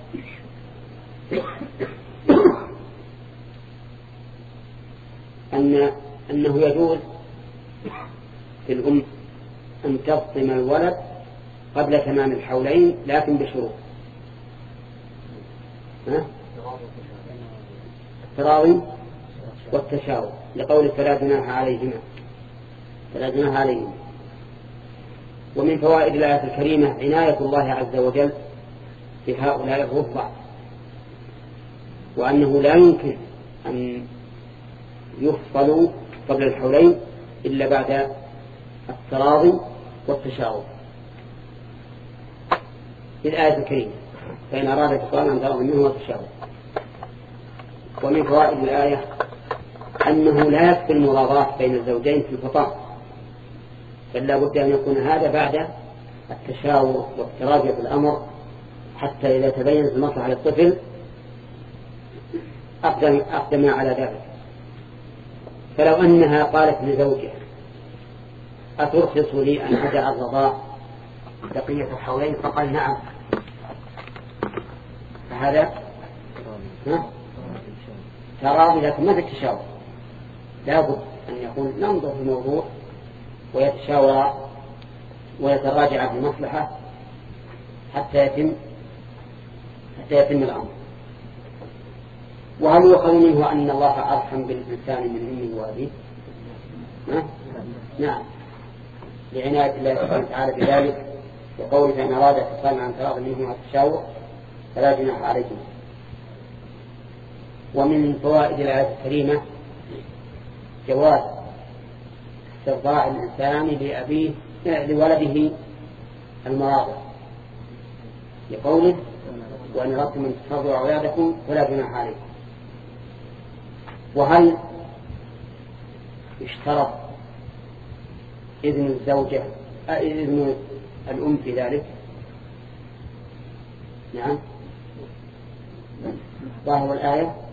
أن أنه يجوز في الأم أن تفطم الولد قبل تمام الحولين، لكن بشروط: التراضي والتشاور، لقول فلا جناح عليهما فلا جناح عليهما. ومن فوائد الآية الكريمة عناية الله عز وجل بهؤلاء الرضع، وأنه لا يمكن أن يفصلوا قبل الحولين إلا بعد التراضي والتشاور في الآية الكريمة، فإن أراد فصال عن تراضي منه والتشاور. ومن فوائد الآية أنه لا يكفي المراضاة بين الزوجين في الفطام، بل لا بد أن يكون هذا بعد التشاور والتراجع في الأمر، حتى إذا تبينت المصلحة للطفل أقدم, أقدم على ذلك. فلو أنها قالت لزوجها أترخص لي أن أدع الرضاع بقية الحولين؟ فقال نعم. فهذا تراضي، لكن ما في التشاور، لابد أن يكون ننظر في الموضوع ويتشاور ويتراجع في المصلحة حتى يتم حتى يتم الأمر. وهل يؤخذ منه أن الله أرحم بالإنسان من أمه وأبيه؟ نعم، لعناية الله سبحانه وتعالى بذلك، وقوله فإن أراد اتصال عن تراض منه والتشاور فلا جناح عليكم. ومن فوائد الآية الكريمة جواز استرضاع الإنسان لأبيه لولده المراضع، لقوله وأن أردتم أن تسترضعوا أولادكم فلا جناح عليكم. وهل يشترط إذن الزوجة إذن الأم في ذلك؟ نعم، ظاهر الآية